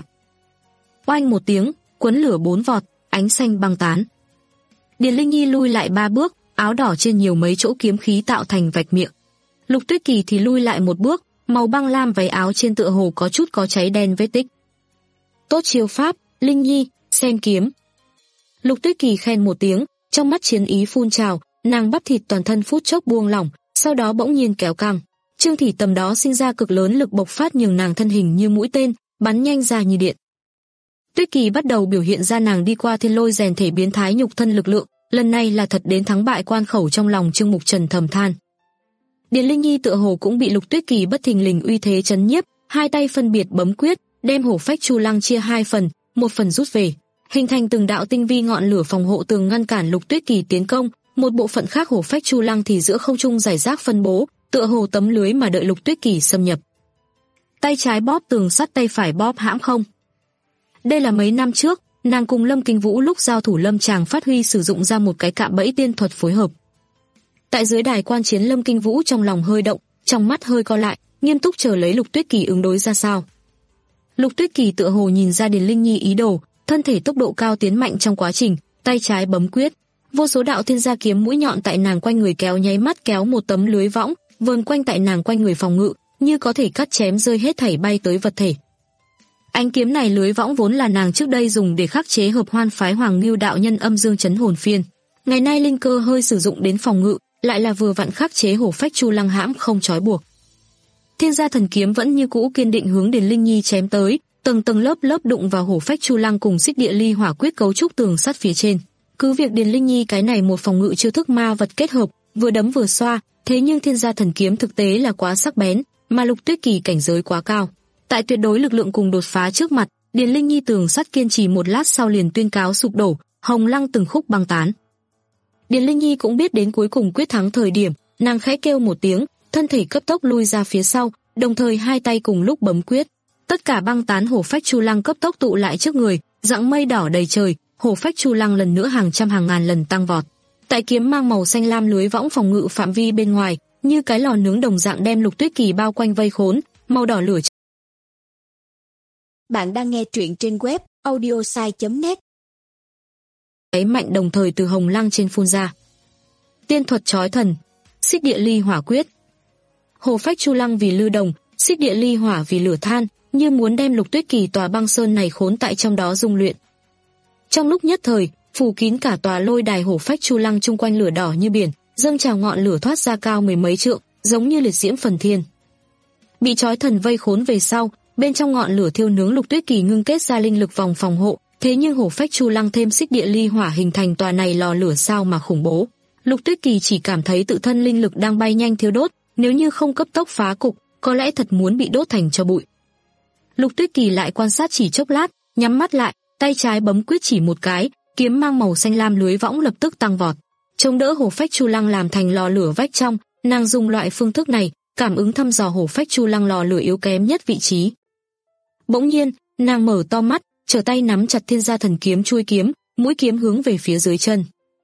Oanh một tiếng, quấn lửa bốn vọt, ánh xanh băng tán. Điền Linh Nhi lui lại ba bước, áo đỏ trên nhiều mấy chỗ kiếm khí tạo thành vạch miệng. Lục Tuyết Kỳ thì lui lại một bước, màu băng lam váy áo trên tựa hồ có chút có cháy đen vết tích. "Tốt chiêu pháp, Linh Nhi, xem kiếm." Lục Tuyết Kỳ khen một tiếng, trong mắt chiến ý phun trào, nàng bắp thịt toàn thân phút chốc buông lỏng, sau đó bỗng nhiên kéo căng. Trương Thị tầm đó sinh ra cực lớn lực bộc phát nhường nàng thân hình như mũi tên, bắn nhanh ra như điện. Tuyết Kỳ bắt đầu biểu hiện ra nàng đi qua thiên lôi rèn thể biến thái nhục thân lực lượng, lần này là thật đến thắng bại quan khẩu trong lòng Trương Mục Trần thầm than. Điền Linh Nhi tựa hồ cũng bị Lục Tuyết Kỳ bất thình lình uy thế chấn nhiếp, hai tay phân biệt bấm quyết, đem hổ phách chu lăng chia hai phần, một phần rút về, hình thành từng đạo tinh vi ngọn lửa phòng hộ tường ngăn cản Lục Tuyết Kỳ tiến công, một bộ phận khác hổ phách chu lăng thì giữa không trung rải rác phân bố, tựa hồ tấm lưới mà đợi Lục Tuyết Kỳ xâm nhập. Tay trái bóp tường sắt, tay phải bóp hãm không. Đây là mấy năm trước, nàng cùng Lâm Kinh Vũ lúc giao thủ lâm tràng phát huy sử dụng ra một cái cạm bẫy tiên thuật phối hợp. Tại dưới đài quan chiến, Lâm Kinh Vũ trong lòng hơi động, trong mắt hơi co lại, nghiêm túc chờ lấy Lục Tuyết Kỳ ứng đối ra sao. Lục Tuyết Kỳ tựa hồ nhìn ra Điền Linh Nhi ý đồ, thân thể tốc độ cao tiến mạnh trong quá trình, tay trái bấm quyết, vô số đạo thiên gia kiếm mũi nhọn tại nàng quanh người kéo nháy mắt kéo một tấm lưới võng, vờn quanh tại nàng quanh người phòng ngự, như có thể cắt chém rơi hết thảy bay tới vật thể. Ánh kiếm này lưới võng vốn là nàng trước đây dùng để khắc chế Hợp Hoan phái Hoàng Ngưu đạo nhân âm dương chấn hồn phiên. Ngày nay linh cơ hơi sử dụng đến phòng ngự, lại là vừa vặn khắc chế hổ phách chu lăng hãm không trói buộc. Thiên gia thần kiếm vẫn như cũ kiên định hướng Điền Linh Nhi chém tới, tầng tầng lớp lớp đụng vào hổ phách chu lăng cùng xích địa ly hỏa quyết cấu trúc tường sắt phía trên. Cứ việc Điền Linh Nhi cái này một phòng ngự chiêu thức ma vật kết hợp, vừa đấm vừa xoa, thế nhưng thiên gia thần kiếm thực tế là quá sắc bén, mà Lục Tuyết Kỳ cảnh giới quá cao. Tại tuyệt đối lực lượng cùng đột phá trước mặt, Điền Linh Nhi tường sắt kiên trì một lát sau liền tuyên cáo sụp đổ, hồng lăng từng khúc băng tán. Điền Linh Nhi cũng biết đến cuối cùng quyết thắng thời điểm, nàng khẽ kêu một tiếng, thân thể cấp tốc lui ra phía sau, đồng thời hai tay cùng lúc bấm quyết. Tất cả băng tán hổ phách chu lăng cấp tốc tụ lại trước người, dạng mây đỏ đầy trời, hổ phách chu lăng lần nữa hàng trăm hàng ngàn lần tăng vọt. Tại kiếm mang màu xanh lam lưới võng phòng ngự phạm vi bên ngoài, như cái lò nướng đồng dạng đem Lục Tuyết Kỳ bao quanh vây khốn, màu đỏ lửa. Bạn đang nghe truyện trên web audiosai chấm net. Ấy mạnh đồng thời từ hồng lăng trên phun ra. Tiên thuật chói thần, xích địa ly hỏa quyết. Hổ phách chu lăng vì lư đồng, xích địa ly hỏa vì lửa than, như muốn đem Lục Tuyết Kỳ tòa băng sơn này khốn tại trong đó dung luyện. Trong lúc nhất thời, phủ kín cả tòa lôi đài hổ phách chu lăng chung quanh lửa đỏ như biển, dâng trào ngọn lửa thoát ra cao mười mấy trượng, giống như liệt diễm phần thiên. Bị chói thần vây khốn về sau, bên trong ngọn lửa thiêu nướng Lục Tuyết Kỳ ngưng kết ra linh lực vòng phòng hộ, thế nhưng hổ phách chu lăng thêm xích địa ly hỏa hình thành tòa này lò lửa sao mà khủng bố. Lục Tuyết Kỳ chỉ cảm thấy tự thân linh lực đang bay nhanh thiêu đốt, nếu như không cấp tốc phá cục, có lẽ thật muốn bị đốt thành tro bụi. Lục Tuyết Kỳ lại quan sát chỉ chốc lát, nhắm mắt lại, tay trái bấm quyết chỉ một cái, kiếm mang màu xanh lam lưới võng lập tức tăng vọt, chống đỡ hổ phách chu lăng làm thành lò lửa vách trong. Nàng dùng loại phương thức này, cảm ứng thăm dò hổ phách chu lăng lò lửa yếu kém nhất vị trí. Bỗng nhiên, nàng mở to mắt, trở tay nắm chặt thiên gia thần kiếm chuôi kiếm, mũi kiếm hướng về phía dưới chân.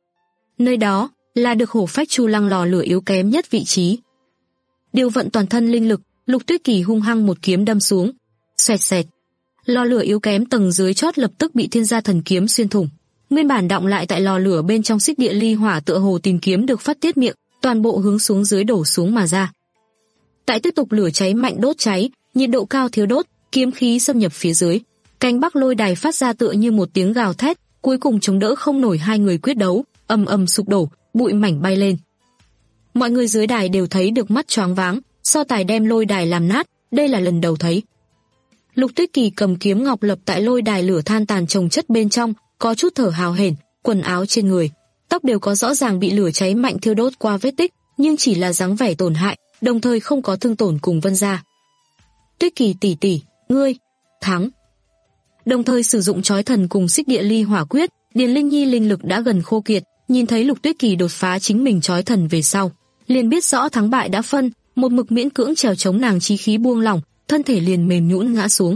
Nơi đó là được hổ phách chu lăng lò lửa yếu kém nhất vị trí. Điều vận toàn thân linh lực, Lục Tuyết Kỳ hung hăng một kiếm đâm xuống. Xoẹt xẹt. Lò lửa yếu kém tầng dưới chót lập tức bị thiên gia thần kiếm xuyên thủng. Nguyên bản đọng lại tại lò lửa bên trong xích địa ly hỏa tựa hồ tìm kiếm được phát tiết miệng, toàn bộ hướng xuống dưới đổ xuống mà ra. Tại tiếp tục lửa cháy mạnh đốt cháy, nhiệt độ cao thiếu đốt, kiếm khí xâm nhập phía dưới. Cánh bắc lôi đài phát ra tựa như một tiếng gào thét, cuối cùng chống đỡ không nổi hai người quyết đấu, ầm ầm sụp đổ, bụi mảnh bay lên. Mọi người dưới đài đều thấy được mắt choáng váng, so tài đem lôi đài làm nát, đây là lần đầu thấy. Lục Tuyết Kỳ cầm kiếm ngọc lập tại lôi đài lửa than tàn chồng chất bên trong, có chút thở hào hển, quần áo trên người, tóc đều có rõ ràng bị lửa cháy mạnh thiêu đốt qua vết tích, nhưng chỉ là dáng vẻ tổn hại, đồng thời không có thương tổn cùng Vân gia. Tuyết Kỳ tỷ tỷ, ngươi thắng. Đồng thời sử dụng chói thần cùng xích địa ly hỏa quyết, Điền Linh Nhi linh lực đã gần khô kiệt, nhìn thấy Lục Tuyết Kỳ đột phá chính mình chói thần về sau, liền biết rõ thắng bại đã phân, một mực miễn cưỡng trèo chống nàng chí khí buông lỏng, thân thể liền mềm nhũn ngã xuống.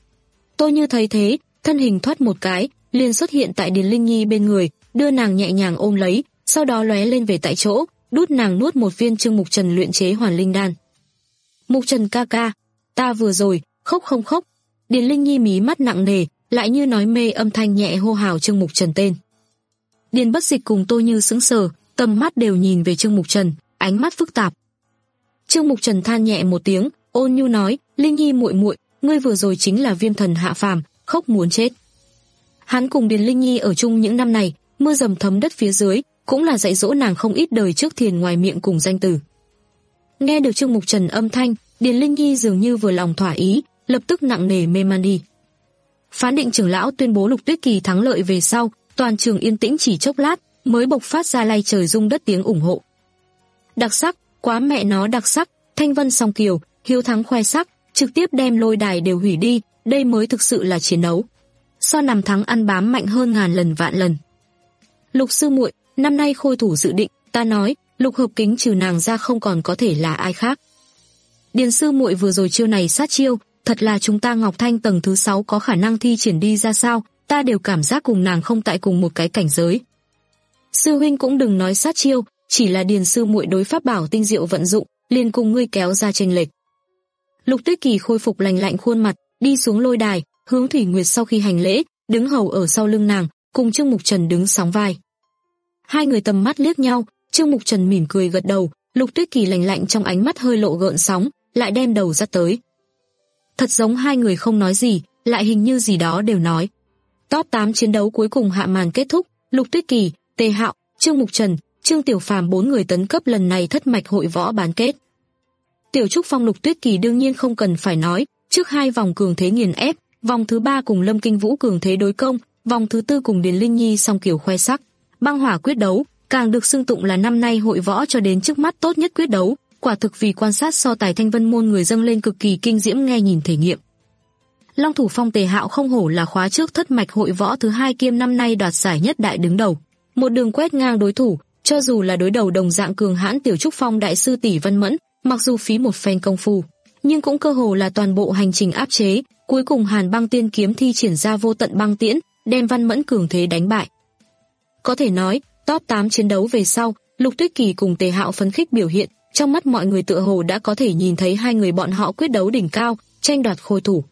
Tôi như thấy thế, thân hình thoát một cái, liền xuất hiện tại Điền Linh Nhi bên người, đưa nàng nhẹ nhàng ôm lấy, sau đó lóe lên về tại chỗ, đút nàng nuốt một viên Trương Mục Trần luyện chế hoàn linh đan. Mục Trần ca ca, ta vừa rồi khóc không khóc? Điền Linh Nhi mí mắt nặng nề, lại như nói mê âm thanh nhẹ hô hào Trương Mục Trần tên. Điền Bất Dịch cùng Tôi Như sững sờ, tầm mắt đều nhìn về Trương Mục Trần, ánh mắt phức tạp. Trương Mục Trần than nhẹ một tiếng, ôn nhu nói, Linh Nhi muội muội, ngươi vừa rồi chính là viêm thần hạ phàm, khóc muốn chết. Hắn cùng Điền Linh Nhi ở chung những năm này, mưa dầm thấm đất phía dưới, cũng là dạy dỗ nàng không ít đời trước thiền ngoài miệng cùng danh từ. Nghe được Trương Mục Trần âm thanh, Điền Linh Nhi dường như vừa lòng thỏa ý, lập tức nặng nề mê man đi. Phán định trưởng lão tuyên bố Lục Tuyết Kỳ thắng lợi về sau, toàn trường yên tĩnh chỉ chốc lát, mới bộc phát ra lay trời rung đất tiếng ủng hộ. Đặc sắc, quá mẹ nó đặc sắc, thanh vân song kiều, hiếu thắng khoe sắc, trực tiếp đem lôi đài đều hủy đi, đây mới thực sự là chiến đấu. So nằm thắng ăn bám mạnh hơn ngàn lần vạn lần. Lục sư muội, năm nay khôi thủ dự định, ta nói, Lục Hợp Kính trừ nàng ra không còn có thể là ai khác. Điền sư muội vừa rồi chiêu này sát chiêu, thật là chúng ta Ngọc Thanh tầng thứ sáu có khả năng thi triển đi ra sao, ta đều cảm giác cùng nàng không tại cùng một cái cảnh giới. Sư huynh cũng đừng nói sát chiêu, chỉ là Điền sư muội đối pháp bảo tinh diệu vận dụng, liền cùng ngươi kéo ra chênh lệch. Lục Tuyết Kỳ khôi phục lành lạnh khuôn mặt, đi xuống lôi đài, hướng Thủy Nguyệt sau khi hành lễ, đứng hầu ở sau lưng nàng, cùng Trương Mục Trần đứng sóng vai. Hai người tầm mắt liếc nhau, Trương Mục Trần mỉm cười gật đầu, Lục Tuyết Kỳ lành lạnh trong ánh mắt hơi lộ gợn sóng, lại đem đầu dắt tới. Thật giống hai người không nói gì, lại hình như gì đó đều nói. Top tám chiến đấu cuối cùng hạ màn kết thúc, Lục Tuyết Kỳ, Tề Hạo, Trương Mục Trần, Trương Tiểu Phàm bốn người tấn cấp lần này thất mạch hội võ bán kết. Tiểu Trúc Phong Lục Tuyết Kỳ đương nhiên không cần phải nói, trước hai vòng cường thế nghiền ép, vòng thứ ba cùng Lâm Kinh Vũ cường thế đối công, vòng thứ tư cùng Điền Linh Nhi song kiểu khoe sắc. Băng hỏa quyết đấu, càng được xưng tụng là năm nay hội võ cho đến trước mắt tốt nhất quyết đấu, quả thực vì quan sát so tài Thanh Vân môn người dâng lên cực kỳ kinh diễm nghe nhìn thể nghiệm. Long Thủ Phong Tề Hạo không hổ là khóa trước thất mạch hội võ thứ hai kiêm năm nay đoạt giải nhất đại đứng đầu. Một đường quét ngang đối thủ, cho dù là đối đầu đồng dạng cường hãn Tiểu Trúc Phong đại sư tỷ Văn Mẫn, mặc dù phí một phen công phu, nhưng cũng cơ hồ là toàn bộ hành trình áp chế, cuối cùng Hàn Băng Tiên kiếm thi triển ra vô tận băng tiễn, đem Văn Mẫn cường thế đánh bại. Có thể nói, top tám chiến đấu về sau, Lục Tuyết Kỳ cùng Tề Hạo phấn khích biểu hiện, trong mắt mọi người tựa hồ đã có thể nhìn thấy hai người bọn họ quyết đấu đỉnh cao, tranh đoạt khôi thủ.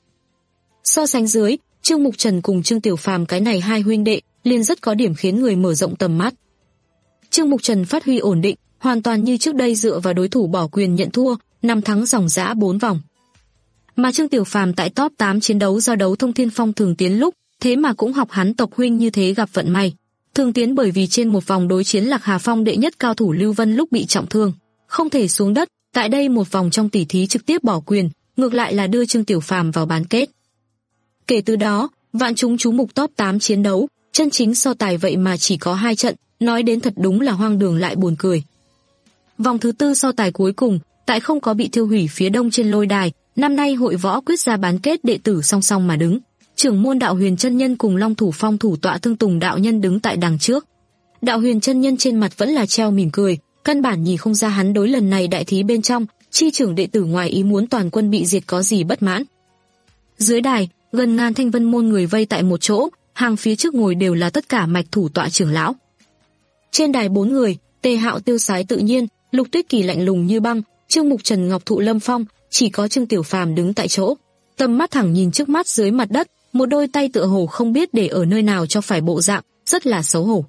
So sánh dưới, Trương Mục Trần cùng Trương Tiểu Phàm cái này hai huynh đệ, liền rất có điểm khiến người mở rộng tầm mắt. Trương Mục Trần phát huy ổn định, hoàn toàn như trước đây dựa vào đối thủ bỏ quyền nhận thua, năm thắng dòng dã bốn vòng. Mà Trương Tiểu Phàm tại top tám chiến đấu do đấu Thông Thiên Phong Thường Tiến lúc, thế mà cũng học hắn tộc huynh như thế gặp vận may. Thường Tiến bởi vì trên một vòng đối chiến Lạc Hà Phong đệ nhất cao thủ Lưu Vân lúc bị trọng thương, không thể xuống đất, tại đây một vòng trong tỷ thí trực tiếp bỏ quyền, ngược lại là đưa Trương Tiểu Phàm vào bán kết. Kể từ đó, vạn chúng chú mục top tám chiến đấu, chân chính so tài vậy mà chỉ có hai trận, nói đến thật đúng là hoang đường lại buồn cười. Vòng thứ tư so tài cuối cùng, tại không có bị thiêu hủy phía đông trên lôi đài, năm nay hội võ quyết ra bán kết đệ tử song song mà đứng. Trưởng môn Đạo Huyền chân nhân cùng Long Thủ Phong thủ tọa Thương Tùng đạo nhân đứng tại đằng trước. Đạo Huyền chân nhân trên mặt vẫn là treo mỉm cười, căn bản nhìn không ra hắn đối lần này đại thí bên trong, chi trưởng đệ tử ngoài ý muốn toàn quân bị diệt có gì bất mãn. Dưới đài, gần ngàn Thanh Vân môn người vây tại một chỗ, hàng phía trước ngồi đều là tất cả mạch thủ tọa trưởng lão. Trên đài bốn người, Tề Hạo tiêu sái tự nhiên, Lục Tuyết Kỳ lạnh lùng như băng, Trương Mục Trần ngọc thụ lâm phong, chỉ có Trương Tiểu Phàm đứng tại chỗ, tầm mắt thẳng nhìn trước mắt dưới mặt đất, một đôi tay tựa hồ không biết để ở nơi nào cho phải bộ dạng, rất là xấu hổ.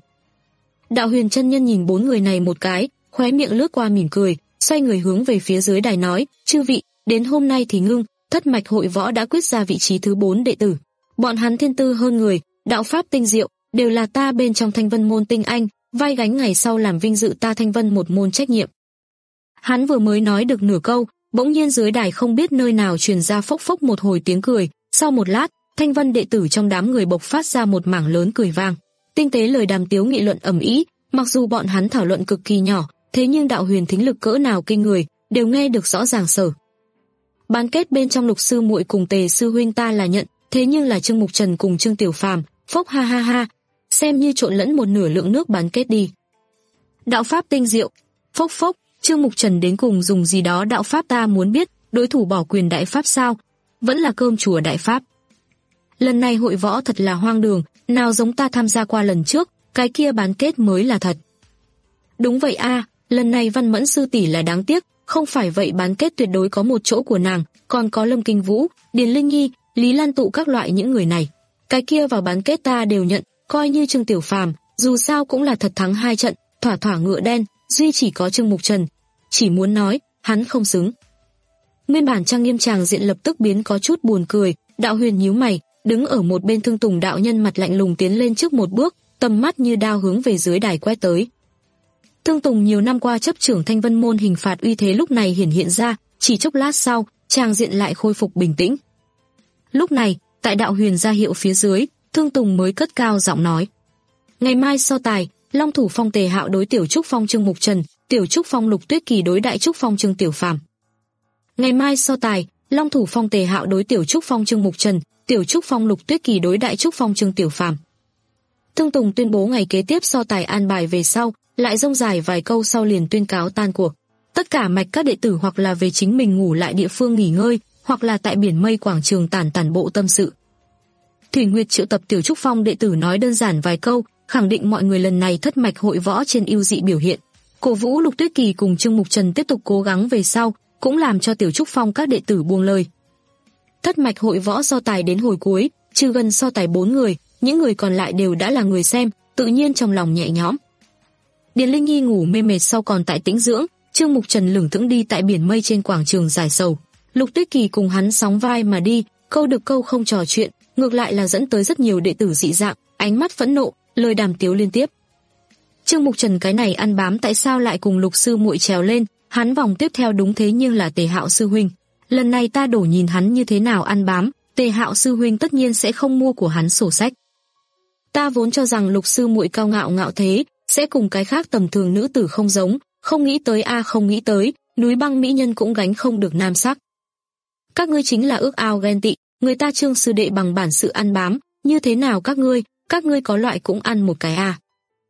Đạo Huyền chân nhân nhìn bốn người này một cái, khóe miệng lướt qua mỉm cười, xoay người hướng về phía dưới đài nói, chư vị, đến hôm nay thì ngưng, thất mạch hội võ đã quyết ra vị trí thứ bốn đệ tử. Bọn hắn thiên tư hơn người, đạo pháp tinh diệu, đều là ta bên trong Thanh Vân môn tinh anh, vai gánh ngày sau làm vinh dự ta Thanh Vân một môn trách nhiệm. Hắn vừa mới nói được nửa câu, bỗng nhiên dưới đài không biết nơi nào truyền ra phốc phốc một hồi tiếng cười, sau một lát, Thanh Vân đệ tử trong đám người bộc phát ra một mảng lớn cười vang. Tinh tế lời đàm tiếu nghị luận ầm ĩ, mặc dù bọn hắn thảo luận cực kỳ nhỏ, thế nhưng Đạo Huyền thính lực cỡ nào kinh người, đều nghe được rõ ràng sở. Bán kết bên trong Lục sư muội cùng Tề sư huynh ta là nhận, thế nhưng là Trương Mục Trần cùng Trương Tiểu Phàm, phốc ha ha ha, xem như trộn lẫn một nửa lượng nước bán kết đi. Đạo pháp tinh diệu, phốc phốc, Trương Mục Trần đến cùng dùng gì đó đạo pháp ta muốn biết, đối thủ bỏ quyền đại pháp sao? Vẫn là cơm chùa đại pháp. Lần này hội võ thật là hoang đường, nào giống ta tham gia qua lần trước, cái kia bán kết mới là thật. Đúng vậy a, lần này Văn Mẫn sư tỷ là đáng tiếc, không phải vậy bán kết tuyệt đối có một chỗ của nàng, còn có Lâm Kinh Vũ, Điền Linh Nhi, Lý Lan Tụ các loại những người này. Cái kia vào bán kết ta đều nhận, coi như Trương Tiểu Phàm, dù sao cũng là thật thắng hai trận, thỏa thỏa ngựa đen, duy chỉ có Trương Mục Trần, chỉ muốn nói, hắn không xứng. Nguyên bản trang nghiêm tràng diện lập tức biến có chút buồn cười, Đạo Huyền nhíu mày, đứng ở một bên Thương Tùng đạo nhân mặt lạnh lùng tiến lên trước một bước, tầm mắt như đao hướng về dưới đài quét tới. Thương Tùng nhiều năm qua chấp trưởng Thanh Vân môn hình phạt uy thế lúc này hiển hiện ra, chỉ chốc lát sau, tràng diện lại khôi phục bình tĩnh. Lúc này, tại Đạo Huyền ra hiệu phía dưới, Thương Tùng mới cất cao giọng nói: "Ngày mai so tài, Long Thủ Phong Tề Hạo đối Tiểu Trúc Phong Trương Mục Trần, Tiểu Trúc Phong Lục Tuyết Kỳ đối Đại Trúc Phong Trương Tiểu Phàm." Ngày mai so tài, Long Thủ Phong Tề Hạo đối Tiểu Trúc Phong Trương Mục Trần, Tiểu Trúc Phong Lục Tuyết Kỳ đối Đại Trúc Phong Trương Tiểu Phàm. Thương Tùng tuyên bố ngày kế tiếp so tài an bài về sau, lại rông dài vài câu sau liền tuyên cáo tan cuộc. Tất cả mạch các đệ tử hoặc là về chính mình ngủ lại địa phương nghỉ ngơi, hoặc là tại biển mây quảng trường tản tản bộ tâm sự. Thủy Nguyệt triệu tập Tiểu Trúc Phong đệ tử nói đơn giản vài câu, khẳng định mọi người lần này thất mạch hội võ trên ưu dị biểu hiện. cổ vũ Lục Tuyết Kỳ cùng Trương Mục Trần tiếp tục cố gắng về sau, cũng làm cho Tiểu Trúc Phong các đệ tử buông lời. Thất mạch hội võ so tài đến hồi cuối, trừ gần so tài bốn người, những người còn lại đều đã là người xem, tự nhiên trong lòng nhẹ nhõm. Điền Linh Nhi ngủ mê mệt sau còn tại tĩnh dưỡng, Trương Mục Trần lững thững đi tại biển mây trên quảng trường giải sầu. Lục Tuyết Kỳ cùng hắn sóng vai mà đi, câu được câu không trò chuyện, ngược lại là dẫn tới rất nhiều đệ tử dị dạng, ánh mắt phẫn nộ, lời đàm tiếu liên tiếp. Trương Mục Trần cái này ăn bám tại sao lại cùng Lục sư muội trèo lên, hắn vòng tiếp theo đúng thế nhưng là Tề Hạo sư huynh. Lần này ta đổ nhìn hắn như thế nào ăn bám, Tề Hạo sư huynh tất nhiên sẽ không mua của hắn sổ sách. Ta vốn cho rằng Lục sư muội cao ngạo ngạo thế, sẽ cùng cái khác tầm thường nữ tử không giống, không nghĩ tới a không nghĩ tới, núi băng mỹ nhân cũng gánh không được nam sắc. Các ngươi chính là ước ao ghen tị, người ta Trương sư đệ bằng bản sự ăn bám, như thế nào các ngươi, các ngươi có loại cũng ăn một cái à.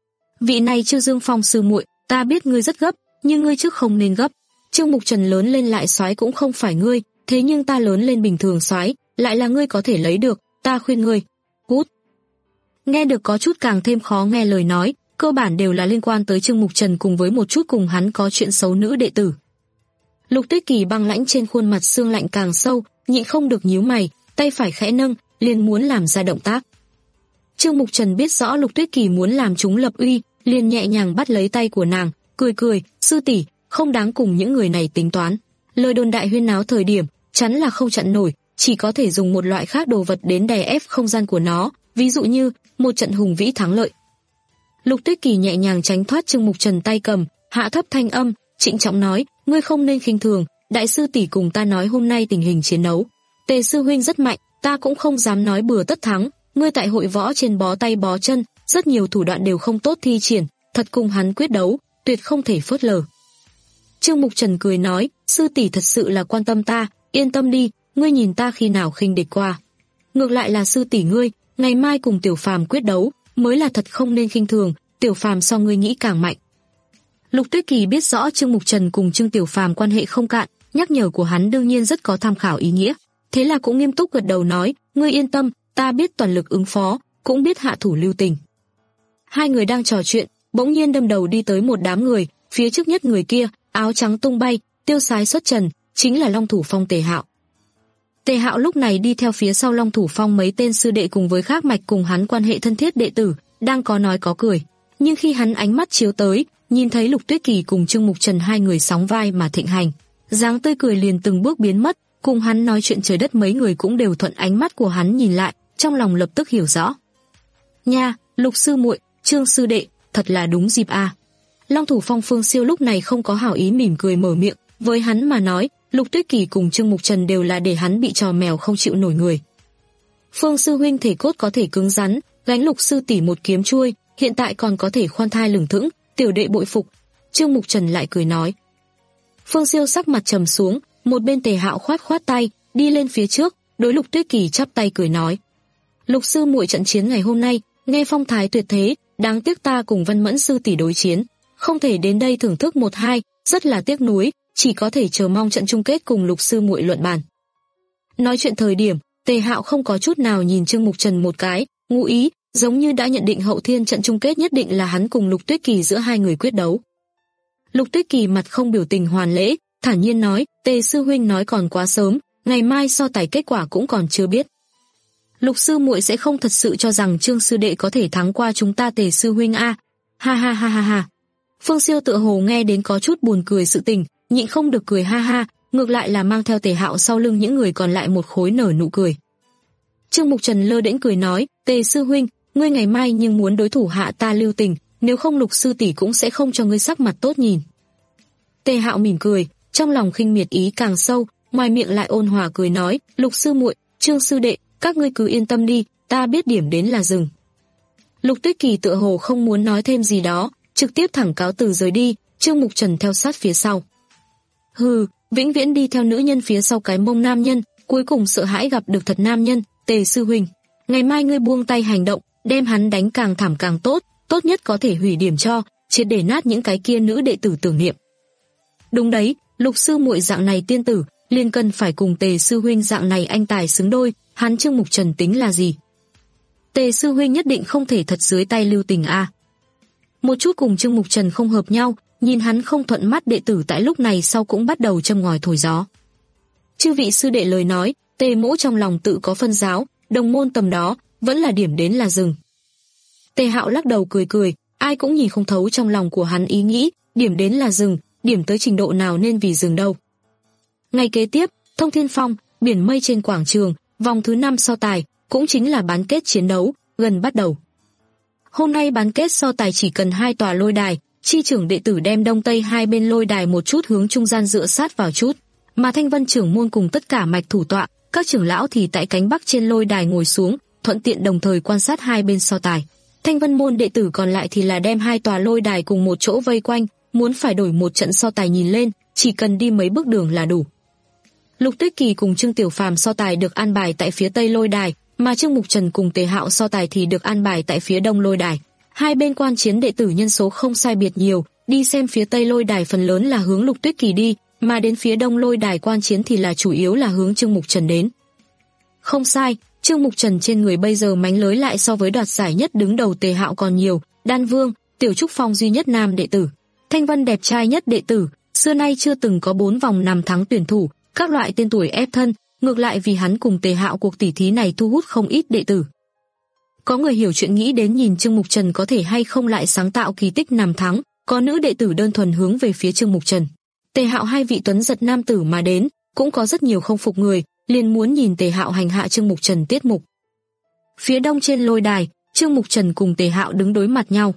Vị này Trương Dương Phong sư muội, ta biết ngươi rất gấp, nhưng ngươi trước không nên gấp. Trương Mục Trần lớn lên lại soái cũng không phải ngươi, thế nhưng ta lớn lên bình thường soái, lại là ngươi có thể lấy được, ta khuyên ngươi, cút. Nghe được có chút càng thêm khó nghe lời nói, cơ bản đều là liên quan tới Trương Mục Trần cùng với một chút cùng hắn có chuyện xấu nữ đệ tử. Lục Tuyết Kỳ băng lãnh trên khuôn mặt xương lạnh càng sâu, nhịn không được nhíu mày, tay phải khẽ nâng, liền muốn làm ra động tác. Trương Mục Trần biết rõ Lục Tuyết Kỳ muốn làm chúng lập uy, liền nhẹ nhàng bắt lấy tay của nàng, cười cười, sư tỷ, không đáng cùng những người này tính toán. Lời đồn đại huyên náo thời điểm, chắn là không chặn nổi, chỉ có thể dùng một loại khác đồ vật đến đè ép không gian của nó, ví dụ như một trận hùng vĩ thắng lợi. Lục Tuyết Kỳ nhẹ nhàng tránh thoát Trương Mục Trần tay cầm, hạ thấp thanh âm, trịnh trọng nói, ngươi không nên khinh thường, đại sư tỷ cùng ta nói hôm nay tình hình chiến đấu. Tề sư huynh rất mạnh, ta cũng không dám nói bừa tất thắng, ngươi tại hội võ trên bó tay bó chân, rất nhiều thủ đoạn đều không tốt thi triển, thật cùng hắn quyết đấu, tuyệt không thể phớt lờ. Trương Mục Trần cười nói, sư tỷ thật sự là quan tâm ta, yên tâm đi, ngươi nhìn ta khi nào khinh địch qua. Ngược lại là sư tỷ ngươi, ngày mai cùng Tiểu Phàm quyết đấu, mới là thật không nên khinh thường, Tiểu Phàm so ngươi nghĩ càng mạnh. Lục Tuyết Kỳ biết rõ Trương Mục Trần cùng Trương Tiểu Phàm quan hệ không cạn, nhắc nhở của hắn đương nhiên rất có tham khảo ý nghĩa, thế là cũng nghiêm túc gật đầu nói, ngươi yên tâm, ta biết toàn lực ứng phó, cũng biết hạ thủ lưu tình. Hai người đang trò chuyện, bỗng nhiên đâm đầu đi tới một đám người, phía trước nhất người kia, áo trắng tung bay, tiêu sái xuất trần, chính là Long Thủ Phong Tề Hạo. Tề Hạo lúc này đi theo phía sau Long Thủ Phong mấy tên sư đệ cùng với khác mạch cùng hắn quan hệ thân thiết đệ tử, đang có nói có cười, nhưng khi hắn ánh mắt chiếu tới, nhìn thấy Lục Tuyết Kỳ cùng Trương Mục Trần hai người sóng vai mà thịnh hành, dáng tươi cười liền từng bước biến mất, cùng hắn nói chuyện trời đất mấy người cũng đều thuận ánh mắt của hắn nhìn lại, trong lòng lập tức hiểu rõ. Nha, Lục sư muội, Trương sư đệ, thật là đúng dịp a. À. Long Thủ Phong Phương Siêu lúc này không có hảo ý mỉm cười mở miệng, với hắn mà nói, Lục Tuyết Kỳ cùng Trương Mục Trần đều là để hắn bị trò mèo không chịu nổi người. Phương sư huynh thể cốt có thể cứng rắn, gánh Lục sư tỷ một kiếm chuôi, hiện tại còn có thể khoan thai lửng thững, tiểu đệ bội phục. Trương Mục Trần lại cười nói. Phương Siêu sắc mặt trầm xuống, một bên Tề Hạo khoát khoát tay, đi lên phía trước, đối Lục Tuyết Kỳ chắp tay cười nói. Lục sư muội trận chiến ngày hôm nay, nghe phong thái tuyệt thế, đáng tiếc ta cùng Văn Mẫn sư tỷ đối chiến, không thể đến đây thưởng thức một hai, rất là tiếc nuối, chỉ có thể chờ mong trận chung kết cùng Lục sư muội luận bàn. Nói chuyện thời điểm, Tề Hạo không có chút nào nhìn Trương Mục Trần một cái, ngụ ý, giống như đã nhận định hậu thiên trận chung kết nhất định là hắn cùng Lục Tuyết Kỳ giữa hai người quyết đấu. Lục Tuyết Kỳ mặt không biểu tình hoàn lễ, thản nhiên nói, Tề sư huynh nói còn quá sớm, ngày mai so tài kết quả cũng còn chưa biết. Lục sư muội sẽ không thật sự cho rằng Trương sư đệ có thể thắng qua chúng ta Tề sư huynh a? Ha ha ha ha ha. Phương Siêu tựa hồ nghe đến có chút buồn cười sự tình, nhịn không được cười ha ha, ngược lại là mang theo Tề Hạo sau lưng những người còn lại một khối nở nụ cười. Trương Mục Trần lơ đễnh cười nói, Tề sư huynh, ngươi ngày mai nhưng muốn đối thủ hạ ta lưu tình, nếu không Lục sư tỷ cũng sẽ không cho ngươi sắc mặt tốt nhìn. Tề Hạo mỉm cười, trong lòng khinh miệt ý càng sâu, ngoài miệng lại ôn hòa cười nói, Lục sư muội, Trương sư đệ, các ngươi cứ yên tâm đi, ta biết điểm đến là dừng. Lục Tuyết Kỳ tựa hồ không muốn nói thêm gì đó, trực tiếp thẳng cáo từ rời đi, Trương Mục Trần theo sát phía sau. Hừ, vĩnh viễn đi theo nữ nhân phía sau cái mông nam nhân, cuối cùng sợ hãi gặp được thật nam nhân, Tề sư huynh, ngày mai ngươi buông tay hành động, đem hắn đánh càng thảm càng tốt, tốt nhất có thể hủy điểm cho, triệt để nát những cái kia nữ đệ tử tưởng niệm. Đúng đấy, Lục sư muội dạng này tiên tử, liền cần phải cùng Tề sư huynh dạng này anh tài xứng đôi, hắn Trương Mục Trần tính là gì? Tề sư huynh nhất định không thể thật dưới tay lưu tình a. À. Một chút cùng Trương Mục Trần không hợp nhau, Nhìn hắn không thuận mắt, đệ tử tại lúc này sau cũng bắt đầu châm ngòi thổi gió. Chư vị sư đệ lời nói, Tề Mỗ trong lòng tự có phân giáo, đồng môn tầm đó, vẫn là điểm đến là dừng. Tề Hạo lắc đầu cười cười, ai cũng nhìn không thấu trong lòng của hắn ý nghĩ, điểm đến là dừng, điểm tới trình độ nào nên vì dừng đâu. Ngày kế tiếp, Thông Thiên Phong, biển mây trên quảng trường, vòng thứ năm so tài, cũng chính là bán kết chiến đấu, gần bắt đầu. Hôm nay bán kết so tài chỉ cần hai tòa lôi đài, chi trưởng đệ tử đem đông tây hai bên lôi đài một chút hướng trung gian dựa sát vào chút, mà Thanh Vân trưởng môn cùng tất cả mạch thủ tọa, các trưởng lão thì tại cánh bắc trên lôi đài ngồi xuống, thuận tiện đồng thời quan sát hai bên so tài. Thanh Vân môn đệ tử còn lại thì là đem hai tòa lôi đài cùng một chỗ vây quanh, muốn phải đổi một trận so tài nhìn lên, chỉ cần đi mấy bước đường là đủ. Lục Tuyết Kỳ cùng Trương Tiểu Phàm so tài được an bài tại phía tây lôi đài, mà Trương Mục Trần cùng Tề Hạo so tài thì được an bài tại phía đông lôi đài. Hai bên quan chiến đệ tử nhân số không sai biệt nhiều, đi xem phía tây lôi đài phần lớn là hướng Lục Tuyết Kỳ đi, mà đến phía đông lôi đài quan chiến thì là chủ yếu là hướng Trương Mục Trần đến. Không sai, Trương Mục Trần trên người bây giờ mánh lới lại so với đoạt giải nhất đứng đầu Tề Hạo còn nhiều, Đan Vương, Tiểu Trúc Phong duy nhất nam đệ tử, Thanh Vân đẹp trai nhất đệ tử, xưa nay chưa từng có bốn vòng nằm thắng tuyển thủ, các loại tên tuổi ép thân, ngược lại vì hắn cùng Tề Hạo cuộc tỷ thí này thu hút không ít đệ tử. Có người hiểu chuyện nghĩ đến nhìn Trương Mục Trần có thể hay không lại sáng tạo kỳ tích nằm thắng, có nữ đệ tử đơn thuần hướng về phía Trương Mục Trần. Tề Hạo hai vị tuấn giật nam tử mà đến, cũng có rất nhiều không phục người, liền muốn nhìn Tề Hạo hành hạ Trương Mục Trần tiết mục. Phía đông trên lôi đài, Trương Mục Trần cùng Tề Hạo đứng đối mặt nhau.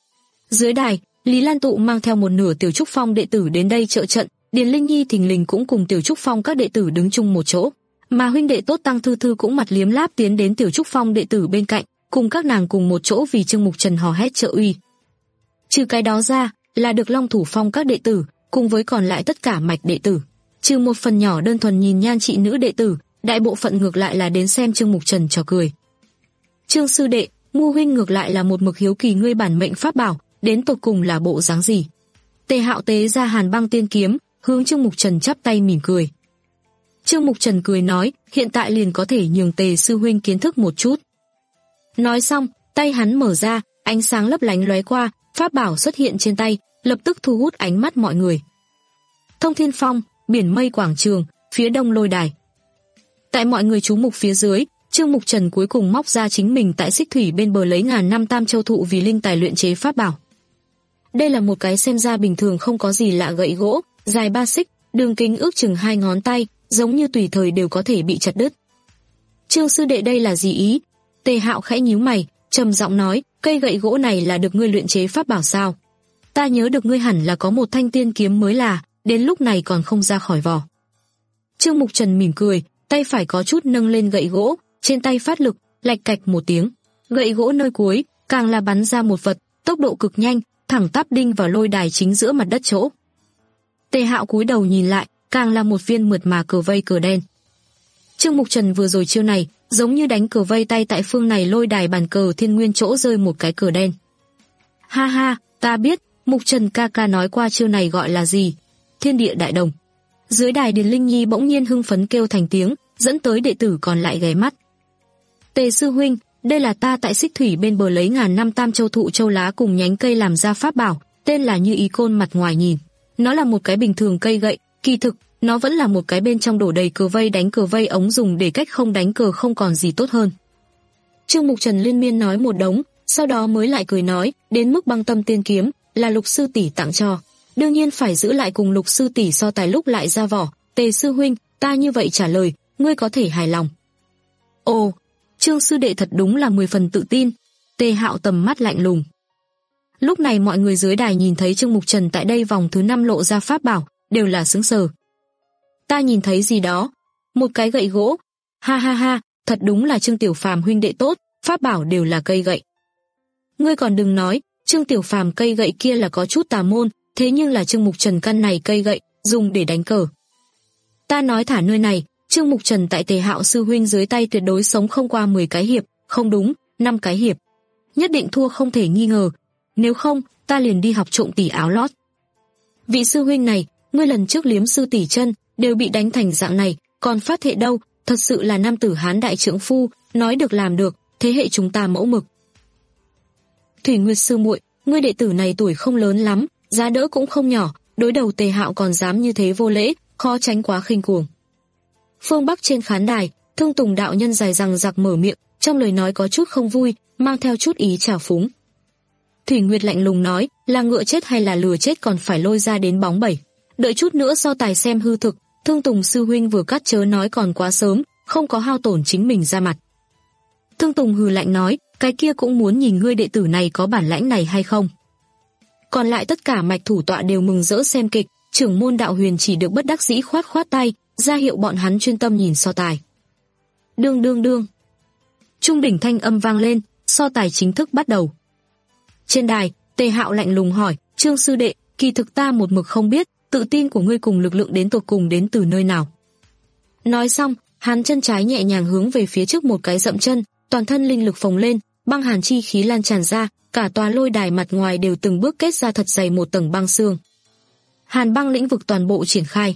Dưới đài, Lý Lan Tụ mang theo một nửa Tiểu Trúc Phong đệ tử đến đây trợ trận, Điền Linh Nhi thình lình cũng cùng Tiểu Trúc Phong các đệ tử đứng chung một chỗ, mà huynh đệ tốt Tăng Thư Thư cũng mặt liếm láp tiến đến Tiểu Trúc Phong đệ tử bên cạnh, cùng các nàng cùng một chỗ vì Trương Mục Trần hò hét trợ uy. Trừ cái đó ra, là được Long Thủ Phong các đệ tử, cùng với còn lại tất cả mạch đệ tử. Trừ một phần nhỏ đơn thuần nhìn nhan trị nữ đệ tử, đại bộ phận ngược lại là đến xem Trương Mục Trần trò cười. Trương sư đệ, Ngu huynh ngược lại là một mực hiếu kỳ ngươi bản mệnh pháp bảo, đến tột cùng là bộ dáng gì? Tề Hạo tế ra Hàn Băng Tiên Kiếm, hướng Trương Mục Trần chắp tay mỉm cười. Trương Mục Trần cười nói, hiện tại liền có thể nhường Tề sư huynh kiến thức một chút. Nói xong, tay hắn mở ra, ánh sáng lấp lánh lóe qua, pháp bảo xuất hiện trên tay, lập tức thu hút ánh mắt mọi người. Thông Thiên Phong, biển mây quảng trường, phía đông lôi đài. Tại mọi người chú mục phía dưới, Trương Mục Trần cuối cùng móc ra chính mình tại xích thủy bên bờ lấy ngàn năm tam châu thụ vì linh tài luyện chế pháp bảo. Đây là một cái xem ra bình thường không có gì lạ gậy gỗ, dài ba xích, đường kính ước chừng hai ngón tay, giống như tùy thời đều có thể bị chặt đứt. Trương sư đệ đây là gì ý? Tề Hạo khẽ nhíu mày, trầm giọng nói, cây gậy gỗ này là được ngươi luyện chế pháp bảo sao? Ta nhớ được ngươi hẳn là có một thanh tiên kiếm mới là, đến lúc này còn không ra khỏi vỏ. Trương Mục Trần mỉm cười, tay phải có chút nâng lên gậy gỗ, trên tay phát lực, lạch cạch một tiếng, gậy gỗ nơi cuối càng là bắn ra một vật, tốc độ cực nhanh, thẳng tắp đinh vào lôi đài chính giữa mặt đất chỗ. Tề Hạo cúi đầu nhìn lại, càng là một viên mượt mà cờ vây cờ đen. Trương Mục Trần vừa rồi chiêu này, giống như đánh cờ vây tay tại phương này lôi đài bàn cờ thiên nguyên chỗ rơi một cái cờ đen. Ha ha, ta biết, Mục Trần ca ca nói qua chiêu này gọi là gì? Thiên địa đại đồng. Dưới đài Điền Linh Nhi bỗng nhiên hưng phấn kêu thành tiếng, dẫn tới đệ tử còn lại ghé mắt. Tề sư huynh, đây là ta tại xích thủy bên bờ lấy ngàn năm tam châu thụ châu lá cùng nhánh cây làm ra pháp bảo, tên là Như Ý Côn. Mặt ngoài nhìn, nó là một cái bình thường cây gậy, kỳ thực nó vẫn là một cái bên trong đổ đầy cờ vây đánh cờ vây ống dùng để cách không đánh cờ không còn gì tốt hơn. Trương Mục Trần liên miên nói một đống, sau đó mới lại cười nói, đến mức Băng Tâm Tiên Kiếm là Lục sư tỷ tặng cho, đương nhiên phải giữ lại cùng Lục sư tỷ so tài lúc lại ra vỏ. Tề sư huynh, ta như vậy trả lời, ngươi có thể hài lòng. Ồ, Trương sư đệ thật đúng là mười phần tự tin. Tề Hạo tầm mắt lạnh lùng. Lúc này mọi người dưới đài nhìn thấy Trương Mục Trần tại đây vòng thứ năm lộ ra pháp bảo, đều là sững sờ. Ta nhìn thấy gì đó? Một cái gậy gỗ. Ha ha ha, thật đúng là Trương Tiểu Phàm huynh đệ tốt, pháp bảo đều là cây gậy. Ngươi còn đừng nói, Trương Tiểu Phàm cây gậy kia là có chút tà môn, thế nhưng là Trương Mục Trần căn này cây gậy, dùng để đánh cờ. Ta nói thả nơi này, Trương Mục Trần tại Tề Hạo sư huynh dưới tay tuyệt đối sống không qua mười cái hiệp, không đúng, năm cái hiệp. Nhất định thua không thể nghi ngờ, nếu không, ta liền đi học trộm tỉ áo lót. Vị sư huynh này, ngươi lần trước liếm sư tỷ chân, đều bị đánh thành dạng này, còn phát thệ đâu, thật sự là nam tử hán đại trượng phu, nói được làm được, thế hệ chúng ta mẫu mực. Thủy Nguyệt sư muội, ngươi đệ tử này tuổi không lớn lắm, giá đỡ cũng không nhỏ, đối đầu Tề Hạo còn dám như thế vô lễ, khó tránh quá khinh cuồng. Phương Bắc trên khán đài, Thương Tùng đạo nhân dài dằng dặc mở miệng, trong lời nói có chút không vui, mang theo chút ý trào phúng. Thủy Nguyệt lạnh lùng nói, là ngựa chết hay là lừa chết còn phải lôi ra đến bóng bẩy. Đợi chút nữa so tài xem hư thực, Thương Tùng sư huynh vừa cắt chớ nói còn quá sớm, không có hao tổn chính mình ra mặt. Thương Tùng hừ lạnh nói, cái kia cũng muốn nhìn ngươi đệ tử này có bản lãnh này hay không. Còn lại tất cả mạch thủ tọa đều mừng rỡ xem kịch, trưởng môn Đạo Huyền chỉ được bất đắc dĩ khoát khoát tay, ra hiệu bọn hắn chuyên tâm nhìn so tài. Đương đương đương. Trung đỉnh thanh âm vang lên, so tài chính thức bắt đầu. Trên đài, Tề Hạo lạnh lùng hỏi, Trương sư đệ, kỳ thực ta một mực không biết, tự tin của ngươi cùng lực lượng đến tột cùng đến từ nơi nào. Nói xong, hắn chân trái nhẹ nhàng hướng về phía trước một cái dậm chân, toàn thân linh lực phồng lên, băng hàn chi khí lan tràn ra, cả tòa lôi đài mặt ngoài đều từng bước kết ra thật dày một tầng băng xương. Hàn băng lĩnh vực toàn bộ triển khai.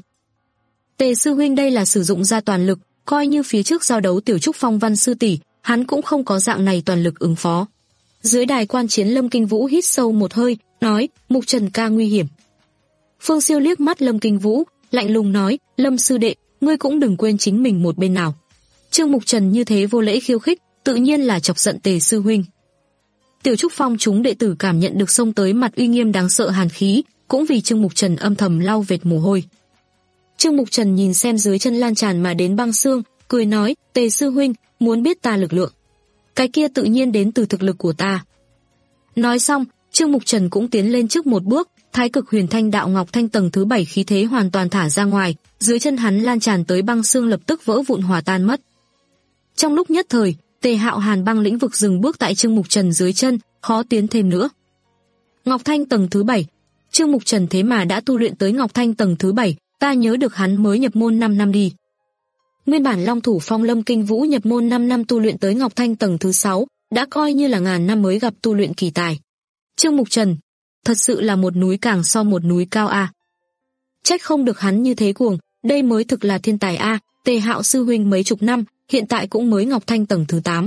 Tề sư huynh đây là sử dụng ra toàn lực, coi như phía trước giao đấu Tiểu Trúc Phong Văn sư tỷ, hắn cũng không có dạng này toàn lực ứng phó. Dưới đài quan chiến Lâm Kinh Vũ hít sâu một hơi, nói, Mục Trần ca nguy hiểm. Phương Siêu liếc mắt Lâm Kinh Vũ, lạnh lùng nói, Lâm sư đệ, ngươi cũng đừng quên chính mình một bên nào. Trương Mục Trần như thế vô lễ khiêu khích, tự nhiên là chọc giận Tề sư huynh. Tiểu Trúc Phong chúng đệ tử cảm nhận được xông tới mặt uy nghiêm đáng sợ hàn khí, cũng vì Trương Mục Trần âm thầm lau vệt mồ hôi. Trương Mục Trần nhìn xem dưới chân lan tràn mà đến băng xương, cười nói, Tề sư huynh, muốn biết ta lực lượng. Cái kia tự nhiên đến từ thực lực của ta. Nói xong, Trương Mục Trần cũng tiến lên trước một bước, Thái Cực Huyền Thanh Đạo Ngọc Thanh tầng thứ bảy khí thế hoàn toàn thả ra ngoài, dưới chân hắn lan tràn tới băng xương lập tức vỡ vụn hòa tan mất. Trong lúc nhất thời, Tề Hạo Hàn băng lĩnh vực dừng bước tại Trương Mục Trần dưới chân, khó tiến thêm nữa. Ngọc Thanh tầng thứ bảy, Trương Mục Trần thế mà đã tu luyện tới Ngọc Thanh tầng thứ bảy, ta nhớ được hắn mới nhập môn năm năm đi. Nguyên bản Long thủ Phong Lâm Kinh Vũ nhập môn năm năm tu luyện tới Ngọc Thanh tầng thứ sáu, đã coi như là ngàn năm mới gặp tu luyện kỳ tài. Trương Mục Trần, thật sự là một núi càng so một núi cao a. Trách không được hắn như thế cuồng, đây mới thực là thiên tài a, Tề Hạo sư huynh mấy chục năm, hiện tại cũng mới Ngọc Thanh tầng thứ tám.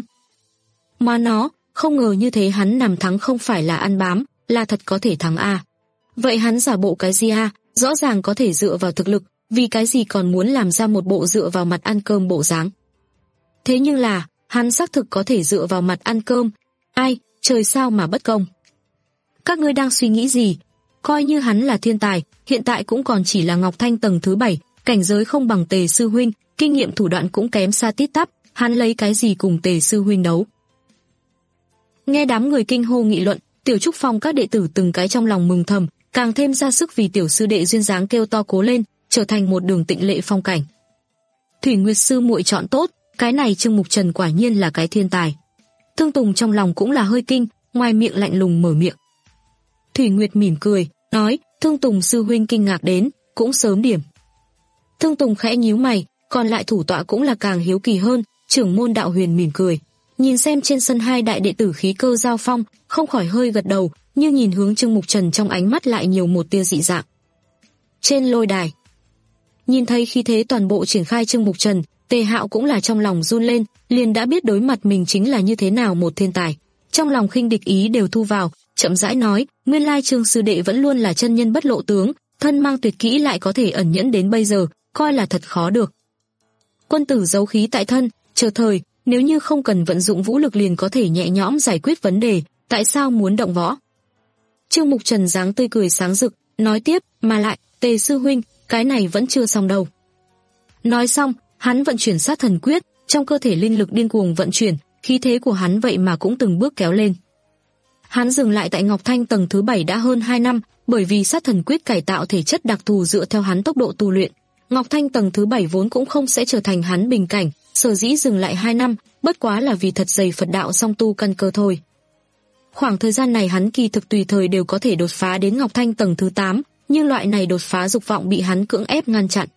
Mà nó, không ngờ như thế hắn nằm thắng không phải là ăn bám, là thật có thể thắng a. Vậy hắn giả bộ cái gì a, rõ ràng có thể dựa vào thực lực, vì cái gì còn muốn làm ra một bộ dựa vào mặt ăn cơm bộ dáng. Thế nhưng là, hắn xác thực có thể dựa vào mặt ăn cơm, ai, trời sao mà bất công. Các ngươi đang suy nghĩ gì? Coi như hắn là thiên tài, hiện tại cũng còn chỉ là Ngọc Thanh tầng thứ bảy, cảnh giới không bằng Tề sư huynh, kinh nghiệm thủ đoạn cũng kém xa tít tắp, hắn lấy cái gì cùng Tề sư huynh đấu? Nghe đám người kinh hô nghị luận, Tiểu Trúc Phong các đệ tử từng cái trong lòng mừng thầm, càng thêm ra sức vì tiểu sư đệ duyên dáng kêu to cố lên, trở thành một đường tịnh lệ phong cảnh. Thủy Nguyệt sư muội chọn tốt, cái này Trương Mục Trần quả nhiên là cái thiên tài. Thương Tùng trong lòng cũng là hơi kinh, ngoài miệng lạnh lùng mở miệng. Thủy Nguyệt mỉm cười, nói, Thương Tùng sư huynh kinh ngạc đến, cũng sớm điểm. Thương Tùng khẽ nhíu mày, còn lại thủ tọa cũng là càng hiếu kỳ hơn, trưởng môn Đạo Huyền mỉm cười. Nhìn xem trên sân hai đại đệ tử khí cơ giao phong, không khỏi hơi gật đầu, nhưng nhìn hướng Trương Mục Trần trong ánh mắt lại nhiều một tia dị dạng. Trên lôi đài, nhìn thấy khí thế toàn bộ triển khai Trương Mục Trần, Tề Hạo cũng là trong lòng run lên, liền đã biết đối mặt mình chính là như thế nào một thiên tài. Trong lòng khinh địch ý đều thu vào, chậm rãi nói, nguyên lai Trương sư đệ vẫn luôn là chân nhân bất lộ tướng, thân mang tuyệt kỹ lại có thể ẩn nhẫn đến bây giờ, coi là thật khó được. Quân tử giấu khí tại thân, chờ thời, nếu như không cần vận dụng vũ lực liền có thể nhẹ nhõm giải quyết vấn đề, tại sao muốn động võ? Trương Mục Trần dáng tươi cười sáng rực, nói tiếp, mà lại, Tề sư huynh, cái này vẫn chưa xong đâu. Nói xong, hắn vận chuyển sát thần quyết, trong cơ thể linh lực điên cuồng vận chuyển, khí thế của hắn vậy mà cũng từng bước kéo lên. Hắn dừng lại tại Ngọc Thanh tầng thứ bảy đã hơn hai năm, bởi vì sát thần quyết cải tạo thể chất đặc thù dựa theo hắn tốc độ tu luyện. Ngọc Thanh tầng thứ bảy vốn cũng không sẽ trở thành hắn bình cảnh, sở dĩ dừng lại hai năm, bất quá là vì thật dày Phật đạo song tu căn cơ thôi. Khoảng thời gian này hắn kỳ thực tùy thời đều có thể đột phá đến Ngọc Thanh tầng thứ tám, nhưng loại này đột phá dục vọng bị hắn cưỡng ép ngăn chặn.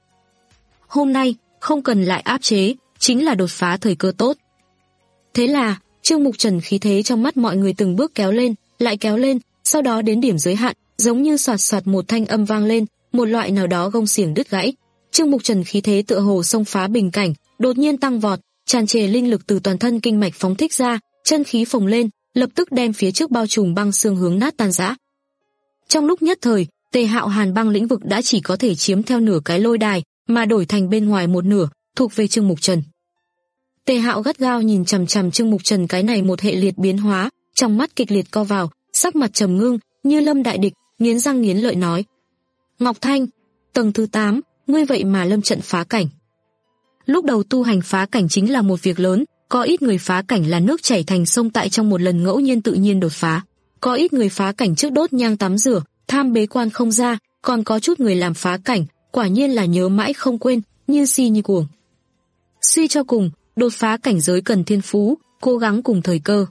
Hôm nay, không cần lại áp chế, chính là đột phá thời cơ tốt. Thế là, Trương Mục Trần khí thế trong mắt mọi người từng bước kéo lên, lại kéo lên, sau đó đến điểm giới hạn, giống như soạt soạt một thanh âm vang lên, một loại nào đó gông xiềng đứt gãy. Trương Mục Trần khí thế tựa hồ xông phá bình cảnh, đột nhiên tăng vọt, tràn trề linh lực từ toàn thân kinh mạch phóng thích ra, chân khí phồng lên, lập tức đem phía trước bao trùm băng xương hướng nát tan rã. Trong lúc nhất thời, Tề Hạo hàn băng lĩnh vực đã chỉ có thể chiếm theo nửa cái lôi đài, mà đổi thành bên ngoài một nửa, thuộc về Trương Mục Trần. Tề Hạo gắt gao nhìn chằm chằm Trương Mục Trần cái này một hệ liệt biến hóa, trong mắt kịch liệt co vào, sắc mặt trầm ngưng, như lâm đại địch, nghiến răng nghiến lợi nói: "Ngọc Thanh, tầng thứ tám, ngươi vậy mà lâm trận phá cảnh." Lúc đầu tu hành phá cảnh chính là một việc lớn, có ít người phá cảnh là nước chảy thành sông tại trong một lần ngẫu nhiên tự nhiên đột phá, có ít người phá cảnh trước đốt nhang tắm rửa, tham bế quan không ra, còn có chút người làm phá cảnh, quả nhiên là nhớ mãi không quên, như si như cuồng. Suy cho cùng, đột phá cảnh giới cần thiên phú, cố gắng cùng thời cơ.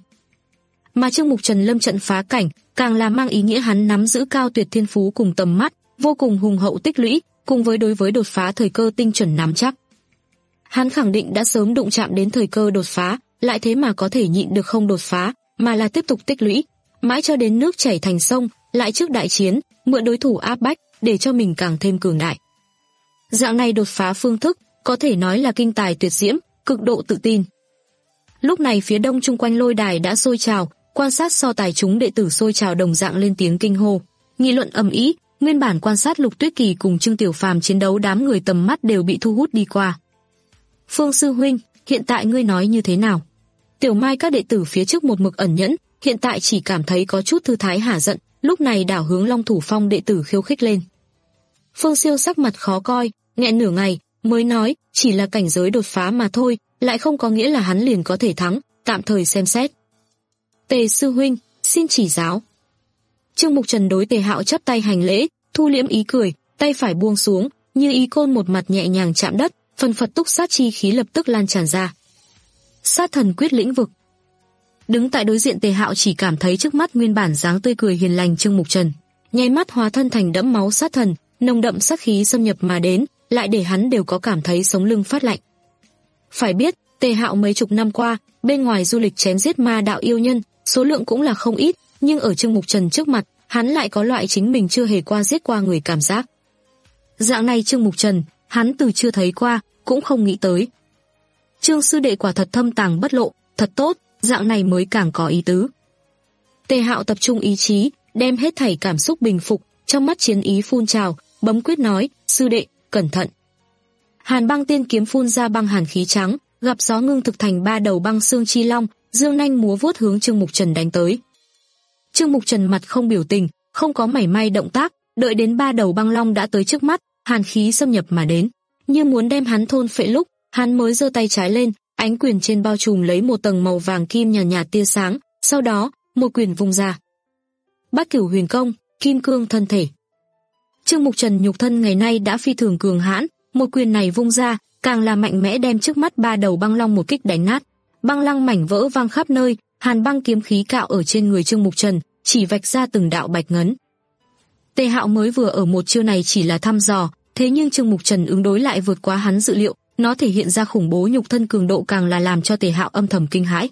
Mà Trương Mục Trần lâm trận phá cảnh, càng là mang ý nghĩa hắn nắm giữ cao tuyệt thiên phú cùng tầm mắt, vô cùng hùng hậu tích lũy, cùng với đối với đột phá thời cơ tinh chuẩn nắm chắc. Hắn khẳng định đã sớm đụng chạm đến thời cơ đột phá, lại thế mà có thể nhịn được không đột phá, mà là tiếp tục tích lũy, mãi cho đến nước chảy thành sông, lại trước đại chiến, mượn đối thủ áp bách, để cho mình càng thêm cường đại. Dạng này đột phá phương thức, có thể nói là kinh tài tuyệt diễm, cực độ tự tin. Lúc này phía đông chung quanh lôi đài đã sôi trào, quan sát so tài chúng đệ tử sôi trào đồng dạng lên tiếng kinh hô, nghị luận ầm ĩ. Nguyên bản quan sát Lục Tuyết Kỳ cùng Trương Tiểu Phàm chiến đấu, đám người tầm mắt đều bị thu hút đi qua. "Phương sư huynh, hiện tại ngươi nói như thế nào?" Tiểu Mai các đệ tử phía trước một mực ẩn nhẫn, hiện tại chỉ cảm thấy có chút thư thái hả giận, lúc này đảo hướng Long Thủ Phong đệ tử khiêu khích lên. Phương Siêu sắc mặt khó coi, nghẹn nửa ngày mới nói, chỉ là cảnh giới đột phá mà thôi, lại không có nghĩa là hắn liền có thể thắng, tạm thời xem xét. "Tề sư huynh, xin chỉ giáo." Trương Mục Trần đối Tề Hạo chắp tay hành lễ, thu liễm ý cười, tay phải buông xuống, như ý côn một mặt nhẹ nhàng chạm đất, phần phật túc sát chi khí lập tức lan tràn ra. Sát thần quyết lĩnh vực. Đứng tại đối diện Tề Hạo chỉ cảm thấy trước mắt nguyên bản dáng tươi cười hiền lành Trương Mục Trần, nháy mắt hóa thân thành đẫm máu sát thần, nồng đậm sát khí xâm nhập mà đến, lại để hắn đều có cảm thấy sống lưng phát lạnh. Phải biết, Tề Hạo mấy chục năm qua, bên ngoài du lịch chém giết ma đạo yêu nhân, số lượng cũng là không ít, nhưng ở Trương Mục Trần trước mặt, hắn lại có loại chính mình chưa hề qua giết qua người cảm giác. Dạng này Trương Mục Trần, hắn từ chưa thấy qua, cũng không nghĩ tới. Trương sư đệ quả thật thâm tàng bất lộ, thật tốt, dạng này mới càng có ý tứ. Tề Hạo tập trung ý chí, đem hết thảy cảm xúc bình phục, trong mắt chiến ý phun trào, bấm quyết nói, sư đệ, cẩn thận. Hàn băng tiên kiếm phun ra băng hàn khí trắng, gặp gió ngưng thực thành ba đầu băng xương chi long, dương nanh múa vuốt hướng Trương Mục Trần đánh tới. Trương Mục Trần mặt không biểu tình, không có mảy may động tác, đợi đến ba đầu băng long đã tới trước mắt, hàn khí xâm nhập mà đến, như muốn đem hắn thôn phệ lúc, hắn mới giơ tay trái lên, ánh quyền trên bao trùm lấy một tầng màu vàng kim nhàn nhạt, nhạt tia sáng, sau đó, một quyền vung ra. Bát Cửu Huyền Công, kim cương thân thể. Trương Mục Trần nhục thân ngày nay đã phi thường cường hãn, một quyền này vung ra, càng là mạnh mẽ đem trước mắt ba đầu băng long một kích đánh nát. Băng lăng mảnh vỡ vang khắp nơi, hàn băng kiếm khí cạo ở trên người Trương Mục Trần, chỉ vạch ra từng đạo bạch ngấn. Tề Hạo mới vừa ở một chiêu này chỉ là thăm dò, thế nhưng Trương Mục Trần ứng đối lại vượt quá hắn dự liệu, nó thể hiện ra khủng bố nhục thân cường độ càng là làm cho Tề Hạo âm thầm kinh hãi.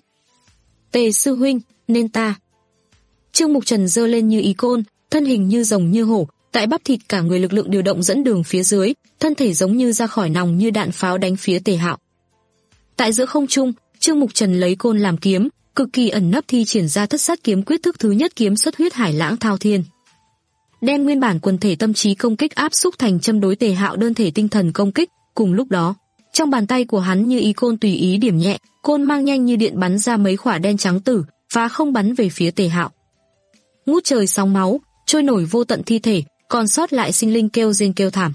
"Tề sư huynh, nên ta." Trương Mục Trần giơ lên như ý côn, thân hình như rồng như hổ, tại bắp thịt cả người lực lượng điều động dẫn đường phía dưới, thân thể giống như ra khỏi nòng như đạn pháo đánh phía Tề Hạo. Tại giữa không trung, Trương Mục Trần lấy côn làm kiếm, cực kỳ ẩn nấp thi triển ra thất sát kiếm quyết thức thứ nhất kiếm xuất huyết hải lãng thao thiên. Đem nguyên bản quần thể tâm trí công kích áp xúc thành châm đối Tề Hạo đơn thể tinh thần công kích, cùng lúc đó, trong bàn tay của hắn như ý côn tùy ý điểm nhẹ, côn mang nhanh như điện bắn ra mấy quả đen trắng tử, phá không bắn về phía Tề Hạo. Ngút trời sóng máu, trôi nổi vô tận thi thể, còn sót lại sinh linh kêu rên kêu thảm.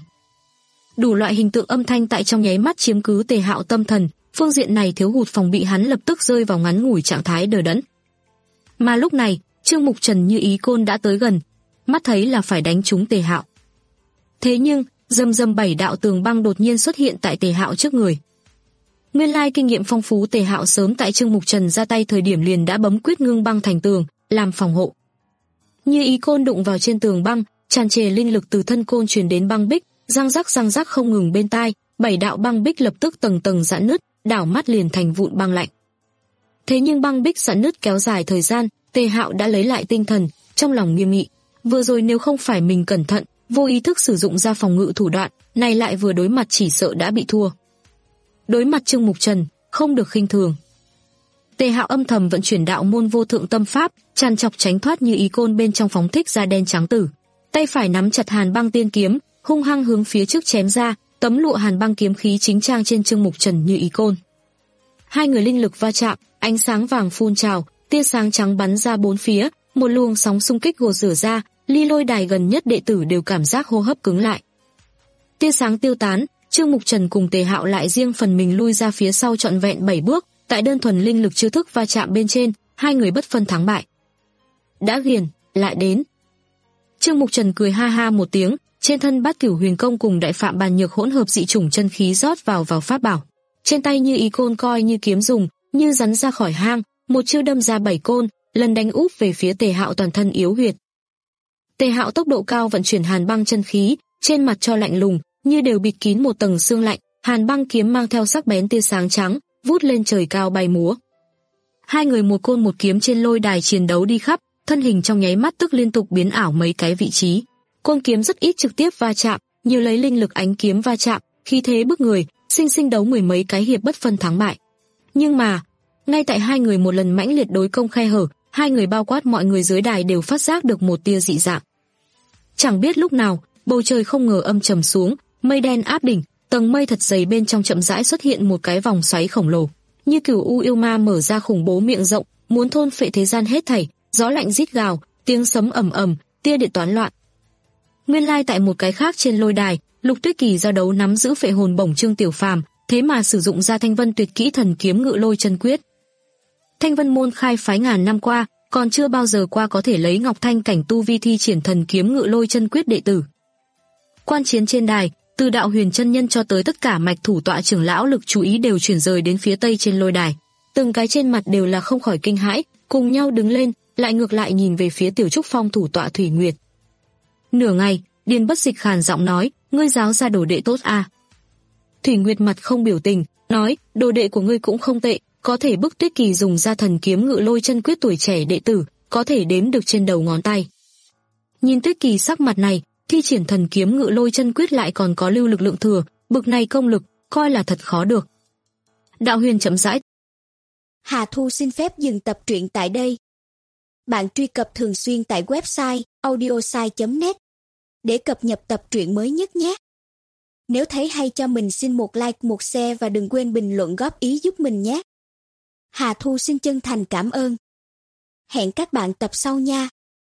Đủ loại hình tượng âm thanh tại trong nháy mắt chiếm cứ Tề Hạo tâm thần, phương diện này thiếu hụt phòng bị hắn lập tức rơi vào ngắn ngủi trạng thái đờ đẫn. Mà lúc này, Trương Mục Trần như ý côn đã tới gần, mắt thấy là phải đánh trúng Tề Hạo. Thế nhưng, rầm rầm bảy đạo tường băng đột nhiên xuất hiện tại Tề Hạo trước người. Nguyên lai kinh nghiệm phong phú Tề Hạo sớm tại Trương Mục Trần ra tay thời điểm liền đã bấm quyết ngưng băng thành tường, làm phòng hộ. Như ý côn đụng vào trên tường băng, tràn trề linh lực từ thân côn truyền đến băng bích, răng rắc răng rắc không ngừng bên tai, bảy đạo băng bích lập tức tầng tầng giãn nứt, đảo mắt liền thành vụn băng lạnh. Thế nhưng băng bích giãn nứt kéo dài thời gian, Tề Hạo đã lấy lại tinh thần, trong lòng nghiêm nghị, vừa rồi nếu không phải mình cẩn thận, vô ý thức sử dụng ra phòng ngự thủ đoạn, này lại vừa đối mặt chỉ sợ đã bị thua. Đối mặt Trương Mục Trần, không được khinh thường. Tề Hạo âm thầm vận chuyển đạo môn vô thượng tâm pháp, tràn chọc tránh thoát như ý côn bên trong phóng thích ra đen trắng tử, tay phải nắm chặt Hàn Băng Tiên kiếm, hung hăng hướng phía trước chém ra, tấm lụa Hàn Băng kiếm khí chính trang trên Trương Mục Trần như ý côn. Hai người linh lực va chạm, ánh sáng vàng phun trào, tia sáng trắng bắn ra bốn phía, một luồng sóng xung kích gột rửa ra, ly lôi đài gần nhất đệ tử đều cảm giác hô hấp cứng lại. Tia sáng tiêu tán, Trương Mục Trần cùng Tề Hạo lại riêng phần mình lui ra phía sau trọn vẹn bảy bước, tại đơn thuần linh lực chiêu thức va chạm bên trên, hai người bất phân thắng bại. Đã ghiền, lại đến. Trương Mục Trần cười ha ha một tiếng, trên thân Bát Cửu Huyền Công cùng Đại Phạm Bàn Nhược hỗn hợp dị chủng chân khí rót vào vào pháp bảo. Trên tay như ý côn coi như kiếm dùng, như rắn ra khỏi hang, một chiêu đâm ra bảy côn, lần đánh úp về phía Tề Hạo toàn thân yếu huyệt. Tề Hạo tốc độ cao vận chuyển Hàn Băng chân khí, trên mặt cho lạnh lùng, như đều bịt kín một tầng xương lạnh, Hàn Băng kiếm mang theo sắc bén tia sáng trắng, vút lên trời cao bay múa. Hai người một côn một kiếm trên lôi đài chiến đấu đi khắp, thân hình trong nháy mắt tức liên tục biến ảo mấy cái vị trí. Côn kiếm rất ít trực tiếp va chạm, nhiều lấy linh lực ánh kiếm va chạm, khí thế bức người, sinh sinh đấu mười mấy cái hiệp bất phân thắng bại. Nhưng mà, ngay tại hai người một lần mãnh liệt đối công khe hở, hai người bao quát mọi người dưới đài đều phát giác được một tia dị dạng. Chẳng biết lúc nào, bầu trời không ngờ âm trầm xuống, mây đen áp đỉnh, tầng mây thật dày bên trong chậm rãi xuất hiện một cái vòng xoáy khổng lồ, như cửu u yêu ma mở ra khủng bố miệng rộng, muốn thôn phệ thế gian hết thảy, gió lạnh rít gào, tiếng sấm ầm ầm, tia điện toán loạn. Nguyên lai tại một cái khác trên lôi đài, Lục Tuyết Kỳ giao đấu nắm giữ phệ hồn bổng Trương Tiểu Phàm, thế mà sử dụng ra Thanh Vân Tuyệt kỹ thần kiếm ngự lôi chân quyết. Thanh Vân môn khai phái ngàn năm qua, còn chưa bao giờ qua có thể lấy Ngọc Thanh cảnh tu vi thi triển thần kiếm ngự lôi chân quyết đệ tử. Quan chiến trên đài, từ Đạo Huyền chân nhân cho tới tất cả mạch thủ tọa trưởng lão lực chú ý đều chuyển rời đến phía tây trên lôi đài. Từng cái trên mặt đều là không khỏi kinh hãi, cùng nhau đứng lên, lại ngược lại nhìn về phía Tiểu Trúc Phong thủ tọa Thủy Nguyệt. Nửa ngày, Điền Bất Dịch khàn giọng nói, ngươi giáo ra đồ đệ tốt à? Thủy Nguyệt mặt không biểu tình, nói, đồ đệ của ngươi cũng không tệ, có thể bức Tuyết Kỳ dùng ra thần kiếm ngự lôi chân quyết tuổi trẻ đệ tử, có thể đếm được trên đầu ngón tay. Nhìn Tuyết Kỳ sắc mặt này, thi triển thần kiếm ngự lôi chân quyết lại còn có lưu lực lượng thừa, bực này công lực, coi là thật khó được. Đạo Huyền chậm rãi. Hà Thu xin phép dừng tập truyện tại đây. Bạn truy cập thường xuyên tại website audiosai chấm net để cập nhật tập truyện mới nhất nhé. Nếu thấy hay cho mình xin một like, một share và đừng quên bình luận góp ý giúp mình nhé. Hà Thu xin chân thành cảm ơn. Hẹn các bạn tập sau nha.